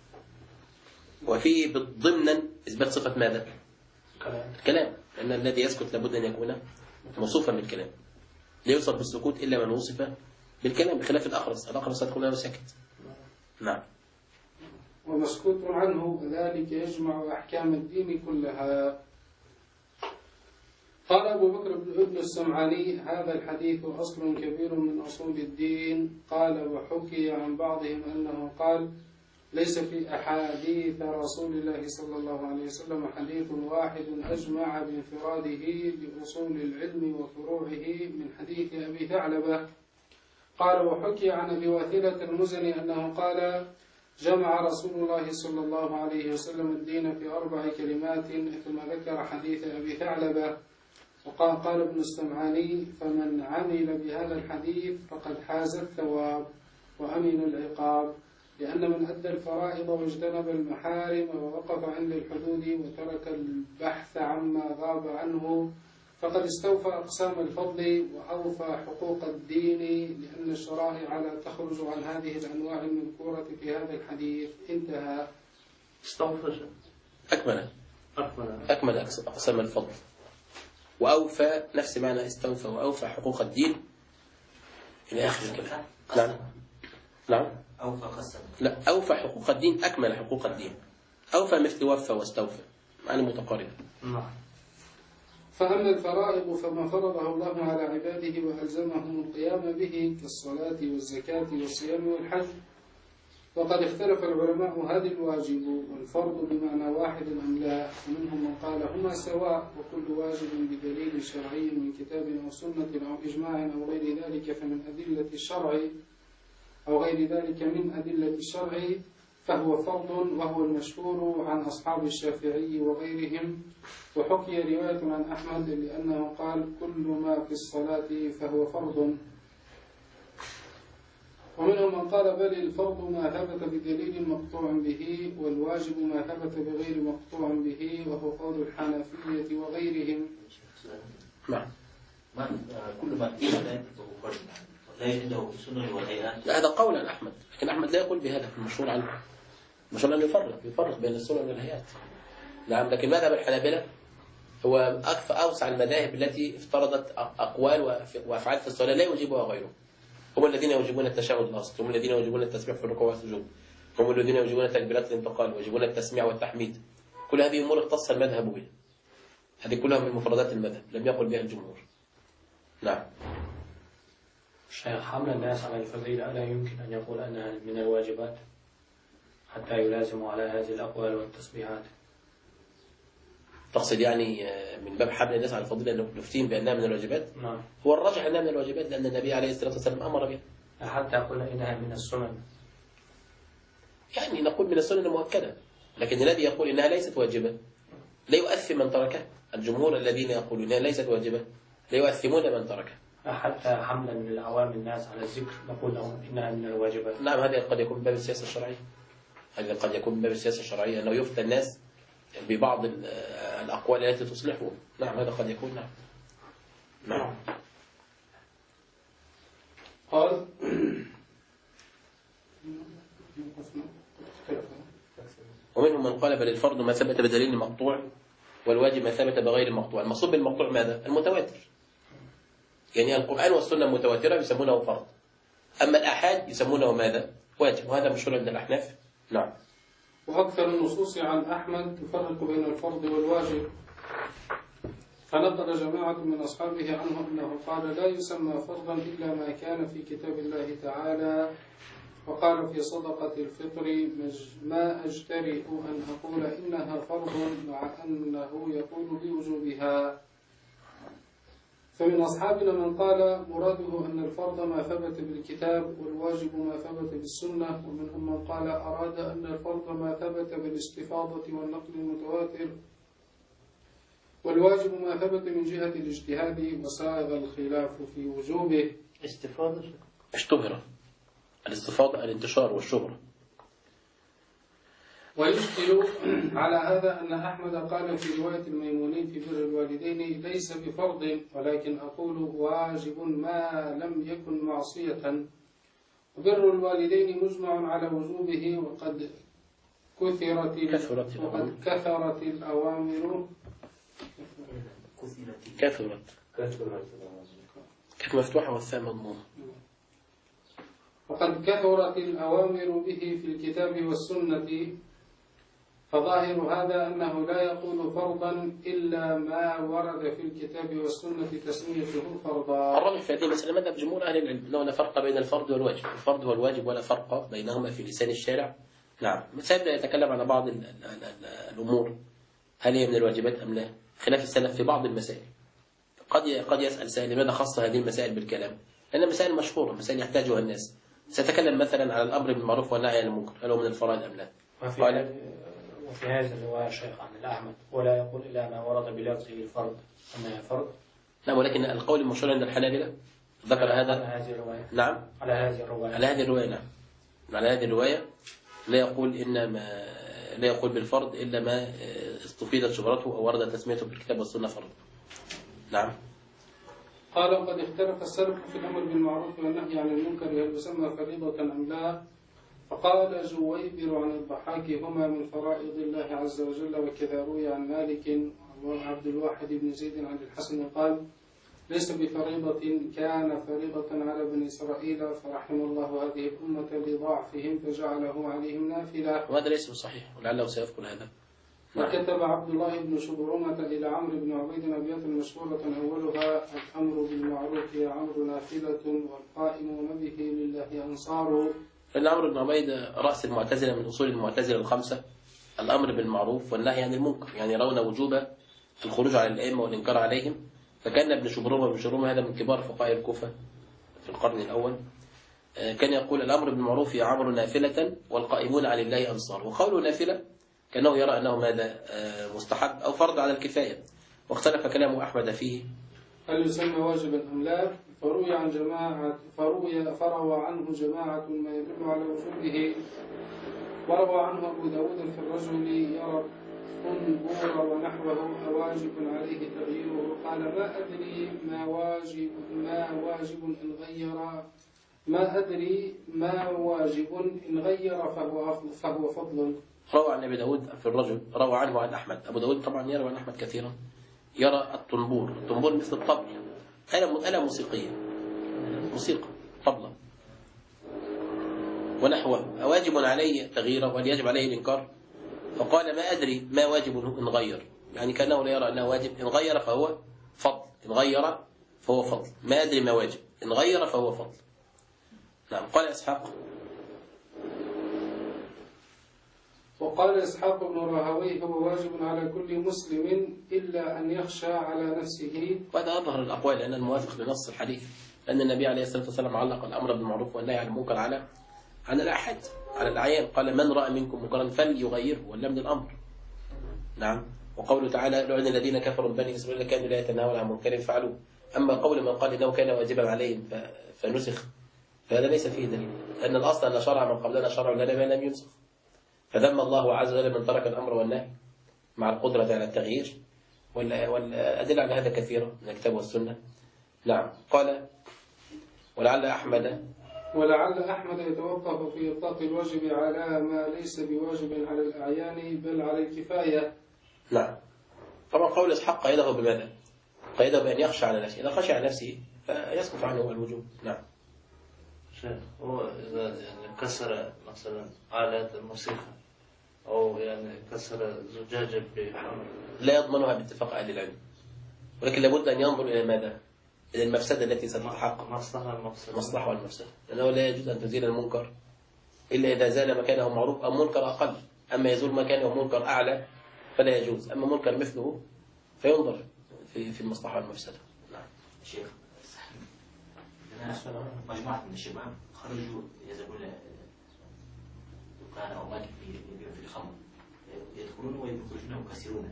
وفيه ضمنا إثبات صفة ماذا؟ الكلام، لأن الذي يسكت لابد أن يكون موصوفا بالكلام، لا يوصف بالسكوت إلا من وصف بالكلام، بخلاف الأخرس. الأخرس تقول له سكت. نعم. ومسكوت عنه ذلك يجمع أحكام الدين كلها. قال أبو بكر بن ابن السمعاني هذا الحديث أصل كبير من أصول الدين. قال وحكي عن بعضهم أنه قال ليس في أحاديث رسول الله صلى الله عليه وسلم حديث واحد أجمع بانفراده بأصول العلم وفروعه من حديث أبي ثعلبة. قال وحكي عن أبي واثلة المزني أنه قال جمع رسول الله صلى الله عليه وسلم الدين في 4 كلمات، ثم ذكر حديث أبي ثعلبة. وقال ابن السمعاني فمن عمل بهذا الحديث فقد حاز الثواب وأمن العقاب، لأن من أدى الفرائض واجتنب المحارم ووقف عند الحدود وترك البحث عما غاب عنه فقد استوفى أقسام الفضل وأوفى حقوق الدين، لأن الشرائع لا تخرج عن هذه الأنواع المذكورة في هذا الحديث. انتهى. استوفى أكمل أقسام الفضل وأوفى، نفس معنى استوفى وأوفى حقوق الدين إلى آخر الكلام. نعم. نعم. أوفى قسم. لا، أوفى حقوق الدين، أكمل حقوق الدين. أوفى مثل وفى واستوفى، معنى متقاربة. نعم. فأما الفرائض فما فرضه الله على عباده وألزمهم القيام به كالصلاة والزكاة والصيام والحج. وقد اختلف العلماء هل الواجب والفرض بمعنى واحد أم لا، ومنهم من قال هما سواء، وكل واجب بدليل شرعي من كتاب أو سنة أو إجماع أو غير ذلك فمن أدلة الشرع أو غير ذلك من أدلة الشرع فهو فرض، وهو المشهور عن أصحاب الشافعي وغيرهم. وحكي رواية عن أحمد لأنه قال كل ما في الصلاة فهو فرض. ومنهم من قال بل الفرض ما ثبت بدليل مقطوع به، والواجب ما ثبت بغير مقطوع به، وهو قول الحنفية وغيرهم. نعم. كل ما فيه لا فرض، لا عنده سنة والهيئات. لا، هذا قول عن أحمد، لكن أحمد لا يقول بهذا، المشهور عنه المشهور أنه يفرق بين السنن والهيئات. نعم. لكن مذهب الحنابلة هو أوسع المذاهب التي افترضت أقوال وأفعال في الصلاة لا يوجبها غيره. هم الذين يوجبون التشهد الأصل، هم الذين يوجبون التسبيح في الركوع والسجود، هم الذين يوجبون تكبيرات الانتقال ويوجبون التسميع والتحميد. كل هذه أمور اختص المذهب بها، هذه كلها من مفردات المذهب لم يقل بها الجمهور. نعم. الشيخ حمل الناس على الفضيلة لا يمكن أن يقول أنها من الواجبات حتى يلازم على هذه الأقوال والتسبيحات. تقصد يعني من باب حمل الناس على الفضيلة أنه نفتين بأنها من الواجبات؟ نعم. هو الراجح أنها من الواجبات لأن النبي عليه الصلاة والسلام أمر بها. حتى قلنا إنها من السنن. يعني نقول من السنن المؤكدة، لكن الذي يقول إنها ليست واجبة لا يؤثم من تركها. الجمهور الذين يقولون إنها ليست واجبة لا يؤثمون من تركها. حتى حملا من عوام الناس على الذكر نقول لهم إنها من الواجبات. نعم، هذا قد يكون باب السياسة الشرعية. هذا قد يكون باب السياسة الشرعية أنه يفتى الناس ببعض الأقوال التي تصلحهم. نعم، هذا قد يكون. نعم. نعم. قال ومنهم من قال بل الفرض ما ثبت بدليل مقطوع والواجب ما ثبت بغير مقطوع. المقصود بالمقطوع ماذا؟ المتواتر. يعني القرآن والسنة متواترة يسمونه فرض، أما الآحاد يسمونه ماذا؟ واجب، وهذا مشهور عند الأحناف. نعم. وأكثر النصوص عن أحمد تفرق بين الفرض والواجب، فنقل جماعة من أصحابه عنه أنه قال لا يسمى فرضا إلا ما كان في كتاب الله تعالى، وقال في صدقة الفطر ما أجترئ أن أقول إنها فرض مع أنه يقول بوجوبها. فمن أصحابنا من قال مراده أن الفرض ما ثبت بالكتاب والواجب ما ثبت بالسنة، ومنهم من قال أراد أن الفرض ما ثبت بالاستفاضة والنقل المتواتر، والواجب ما ثبت من جهة الاجتهاد، وساغ الخلاف في وجوبه. استفاضة اشتهر الاستفاضة الانتشار والشهرة. ويشكل على هذا أن أحمد قال في رواية الميموني في بر الوالدين ليس بفرض، ولكن أقول واجب ما لم يكن معصية. وبر الوالدين مجمع على وجوبه، وقد كثرت الأوامر. كيف مفتوحة والثاء مضمومة. وقد كثرت الأوامر به في الكتاب والسنة، فظاهر هذا أنه لا يقول فرضا إلا ما ورد في الكتاب والسنة تسميته فرضا. الرابع في هذه المسألة مذهب جمهور أهل العلم أنه لا فرق بين الفرض والواجب. الفرض والواجب ولا فرق بينهما في لسان الشارع. نعم. سيبدأ يتكلم على بعض الأمور هل هي من الواجبات أم لا، خلاف السلف في بعض المسائل. قد يسأل سائل لماذا خص هذه المسائل بالكلام، لأن المسائل مشهورة، مسائل يحتاجها الناس. سيتكلم مثلا على الأمر بالمعروف والنهي عن المنكر، هل هو من الفرائض أم لا. وفي هذه الرواية الشيخ عن الأحمد ولا يقول إلا ما ورد بلفظه الفرض أنها فرض. نعم، ولكن القول المشهور عند الحنابلة ذكر هذا على هذه الرواية. نعم، على هذه الرواية. نعم، على هذه الرواية لا يقول بالفرض إلا ما استفيدت شهرته أو ورد تسميته في الكتاب والسنة فرض. نعم. قال وقد اختلف السلف في الأمر بالمعروف والنهي عن المنكر هل يسمى فريضة أم لا، فقال جويبر عن الضحاك هما من فرائض الله عز وجل، وكذا روي عن مالك وعبد الواحد بن زيد عن الحسن قال ليس بفريضة، كان فريضة على بني إسرائيل فرحم الله هذه الأمة لضعفهم فجعله عليهم نافلة. وهذا ليس صحيح ولعله سيذكر هذا. وكتب عبد الله بن شبرمة إلى عمرو بن عبيد أبيات مشهورة أولها الأمر بالمعروف يا عمرو نافلة والقائمون به لله أنصار. فإن عمرو بن عبيد رأس المعتزلة من أصول المعتزلة الخمسة، الأمر بالمعروف والنهي عن المنكر، يعني يرون وجوب الخروج على الأئمة والإنكار عليهم. فكان ابن شبرمة هذا من كبار فقهاء الكوفة في القرن الأول، كان يقول الأمر بالمعروف يا عمرو نافلة والقائمون على الله أنصار. وقوله نافلة كأنه يرى أنه ماذا مستحب أو فرض على الكفاية، واختلف كلام أحمد فيه هل يسمى واجبا أم لا. فروى عنه جماعة ما يدل على وجوبه. وروى عنه أبو داود في الرجل يرى الطنبور ونحوه أواجب عليه تغييره، قال ما أدري ما واجب إن غير فهو فضل. روى عن أبي داود في الرجل، روى عنه عن أحمد. أبو داود طبعا يروى عن أحمد كثيرا. يرى الطنبور مثل الطبل، آلة موسيقية، موسيقى طبلة ونحوه أواجب عليه تغييره وهل يجب عليه الإنكار، فقال ما أدري ما واجب إن غير، يعني كأنه لا يرى أنه واجب، إن غير فهو فضل، إن غير فهو فضل، ما أدري ما واجب، إن غير فهو فضل. نعم. قال إسحاق وقال إسحاق بن راهويه هو واجب على كل مسلم إلا أن يخشى على نفسه. وهذا أظهر الأقوال لأن الموافق لنص الحديث، لأن النبي عليه الصلاة والسلام علق الأمر بالمعروف والنهي عن المنكر على الأحد، على الأعيان. قال من رأى منكم منكرا فليغيره، ولا من الأمر. نعم. وقوله تعالى لعن الذين كفروا من بني إسرائيل كانوا لا يتناهون عن منكر فعلوه. أما قول من قال إنه كان واجبا عليهم فنسخ، فهذا ليس فيه دليل، لأن الأصل أن شرع من قبلنا شرع لنا ما لم ينسخ. فذم الله عز وجل من ترك الأمر والنهي مع القدرة على التغيير، والأدلة على هذا كثيرة من الكتاب والسنة. نعم. قال ولعل أحمد يتوقف في إطلاق الواجب على ما ليس بواجب على الأعيان بل على الكفاية. نعم. طبعا قول إسحاق قيده بماذا؟ قيده بأن يخشى على نفسه، إذا خشى على نفسه فيسقط عنه الوجوب. نعم. هو إذا يعني كسر مثلا آلات الموسيقى أو يعني كسر زجاجة بحمل لا يضمنها باتفاق أهل العلم، ولكن لابد أن ينظر إلى ماذا؟ إلى المفسدة التي ستتحقق، مصلحة والمفسدة، لأنه لا يجوز أن تزيل المنكر إلا إذا زال مكانه معروف أو منكر أقل. أما يزول مكانه منكر أعلى فلا يجوز، أما منكر مثله فينظر في المصلحة والمفسدة. نعم. شيخ مجموعة من الشباب خرجوا يذهبون دكان أو ماكل في الخمر، يدخلون ويخرجون ويكسرون.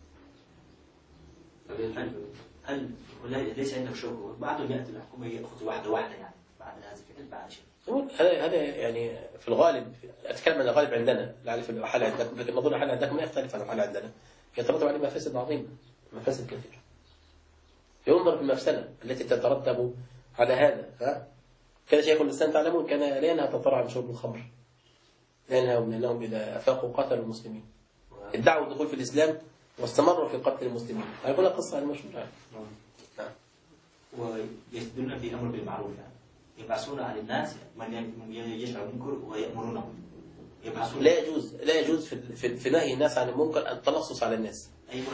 هل ليس عندهم شوك؟ بعضهم يأتي الحكومة يأخذ واحدة يعني بعد هذا الفعل بعد شيء. هذا يعني في الغالب، أتكلم عن الغالب عندنا، لا أعرف الحال عندكم، لكن نظن الحال عندكم يختلف عن الحال عندنا، يترتب عليه مفاسد عظيمة، مفاسد كثيرة. ينظر في المفسدة التي تترتب على هذا. كان شيخ الإسلام تعلمون كان لا ينهى تطرع عن شرب الخمر، لا ينهى لأنهم إذا أفاقوا قتلوا المسلمين، ادعوا الدخول في الإسلام واستمروا في قتل المسلمين. هذه قصة المشهورة. نعم. ويسدون في أمر بالمعروف، يعني يبعثون على الناس من يجعل المنكر ويأمرونهم. لا يجوز في نهي الناس عن المنكر التلصص على الناس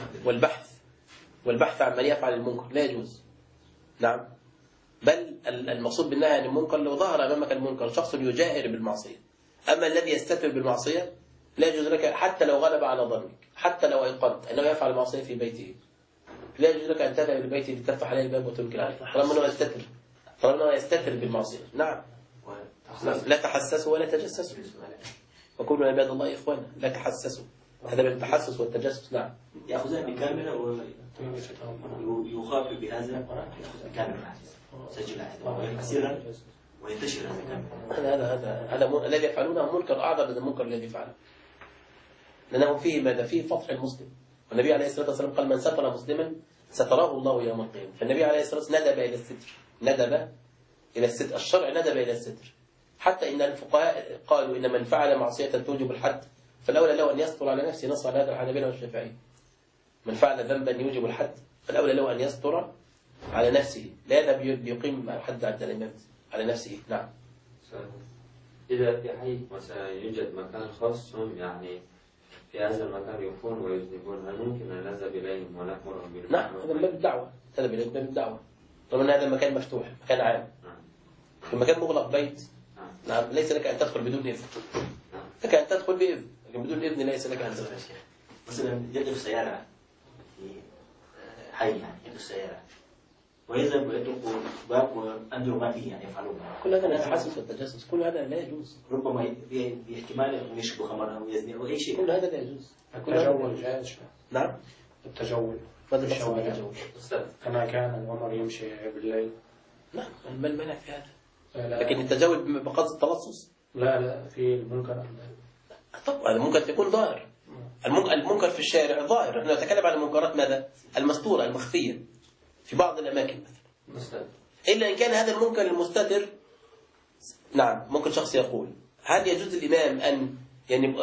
والبحث عن من يفعل المنكر، لا يجوز. نعم. بل المقصود بالنهي عن المنكر لو ظهر أمامك المنكر شخص يجاهر بالمعصية، أما الذي يستتر بالمعصية لا يجوز لك، حتى لو غلب على ظنك، حتى لو أيقنت أنه يفعل المعصية في بيته، لا يجوز لك أن تذهب لبيته لتفتح عليه الباب وتنكر عليه، طالما أنه يستتر بالمعصية. نعم. لا تحسسوا ولا تجسسوا، وكونوا عباد الله إخوانا، لا تحسسوا، هذا بالتحسس والتجسس. نعم. يأخذها بكاملة ويخاف بهذا، يأخذ بكاملة سجل كثيرا وينتشر هذا الذي يفعلونه منكر أعظم من المنكر الذي فعله، لأنه فيه ماذا؟ فيه فضح المسلم. والنبي عليه الصلاة والسلام قال من ستر مسلما ستراه الله يوم القيامة. فالنبي عليه الصلاة والسلام ندب إلى الستر، الشرع ندب إلى الستر، حتى إن الفقهاء قالوا إن من فعل معصية توجب الحد فالأولى له أن يستر على نفسه، نص على هذا الحنابلة والشافعية. من فعل ذنبا يوجب الحد فالأولى له أن يستر على نفسه، لا يذهب يقيم الحد عند الإمام على نفسه. نعم. إذا في حي مثلا يوجد مكان خاص يعني في هذا المكان يوفون ويذنبون، هل ممكن أن نذهب إليهم ونأمرهم بالمعروف؟ نعم، هذا من باب الدعوة، هذا من باب الدعوة. طبعا هذا المكان مفتوح، مكان عام. في مكان مغلق بيت، نعم، ليس لك أن تدخل بدون إذن. لك أن تدخل بإذن، لكن بدون إذن ليس لك أن تدخل. مثلا يدخل سيارة في حي، يعني يدخل سيارة ويذهب ويطرق باب وأنظر ما فيه، يعني يفعلون. كل هذا التحسس والتجسس، كل هذا لا يجوز. ربما باحتمال أن يشرب خمرا أو يزني أو أي شيء. كل هذا لا يجوز. التجول جائز. نعم. التجول. ماذا الشوارع؟ كما كان عمر يمشي بالليل. نعم، ما المانع في هذا؟ لكن التجول بقصد التلصص؟ لا في المنكر. طبعا المنكر يكون ظاهر. المنكر في الشارع ظاهر. احنا نتكلم عن المنكرات ماذا؟ المستورة المخفية في بعض الأماكن مثلا. إلا إن كان هذا المنكر المستتر، نعم، ممكن شخص يقول هل يجوز الإمام أن يعني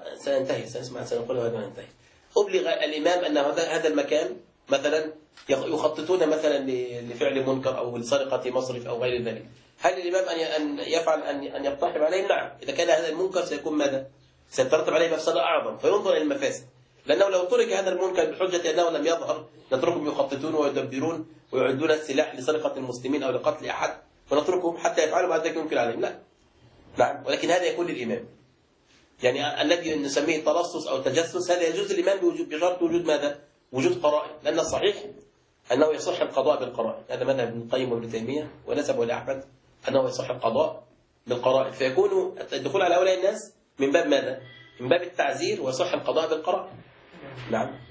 سنقول هذا ننتهي. أبلغ الإمام أن هذا المكان مثلا يخططون مثلا لفعل منكر أو لسرقة مصرف أو غير ذلك، هل الإمام أن يفعل أن يقتحم عليه؟ نعم، إذا كان هذا المنكر سيكون ماذا؟ سيترتب عليه مفسدة أعظم، فينظر إلى المفاسد. لأنه لو ترك هذا المنكر بحجة أنه لم يظهر نتركهم يخططون ويدبرون ويعدون السلاح لسرقة المسلمين أو لقتل أحد، ونتركهم حتى يفعلوا بعد ذلك ينكر عليهم. لا، نعم، ولكن هذا يكون للإمام. يعني الذي نسميه تلصص أو تجسس هذا يجوز الإيمان بشرط وجود ماذا؟ وجود قرائن، لأن الصحيح أنه يصح القضاء بالقرائن. هذا مذهب ابن القيم وابن تيمية ونسبه لأحمد أنه يصح القضاء بالقرائن، فيكون الدخول على هؤلاء الناس من باب ماذا؟ من باب التعزير ويصح القضاء بالقرائن. نعم.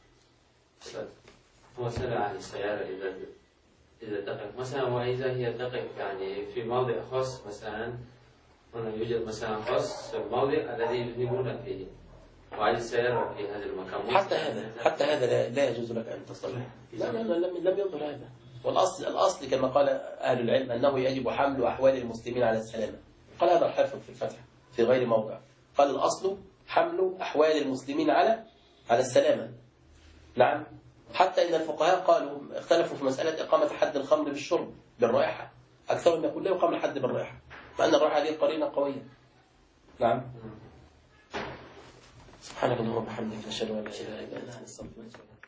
هو سأل عن السيارة إذا تقف مثلا، وإذا هي تقف يعني في موضع خاص مثلا، هنا يوجد مثلا خاص الموضع الذي يذنبون فيه، وهذه السيارة في هذا المكان. حتى هذا لا يجوز لك أن تصلح. لا لم يظهر هذا. والأصل كما قال أهل العلم أنه يجب حمل أحوال المسلمين على السلامة. قال هذا الحافظ في الفتح في غير موضع، قال الأصل حمل أحوال المسلمين على السلامة. نعم. حتى إن الفقهاء قالوا اختلفوا في مسألة إقامة حد الخمر بالشرب بالرائحة، أكثرهم يقول لا يقام الحد بالرائحة، فأن الرائحة هذه قرينة قوية. نعم. سبحانك اللهم وبحمدك نشهد أن لا إله إلا أنت نستغفرك.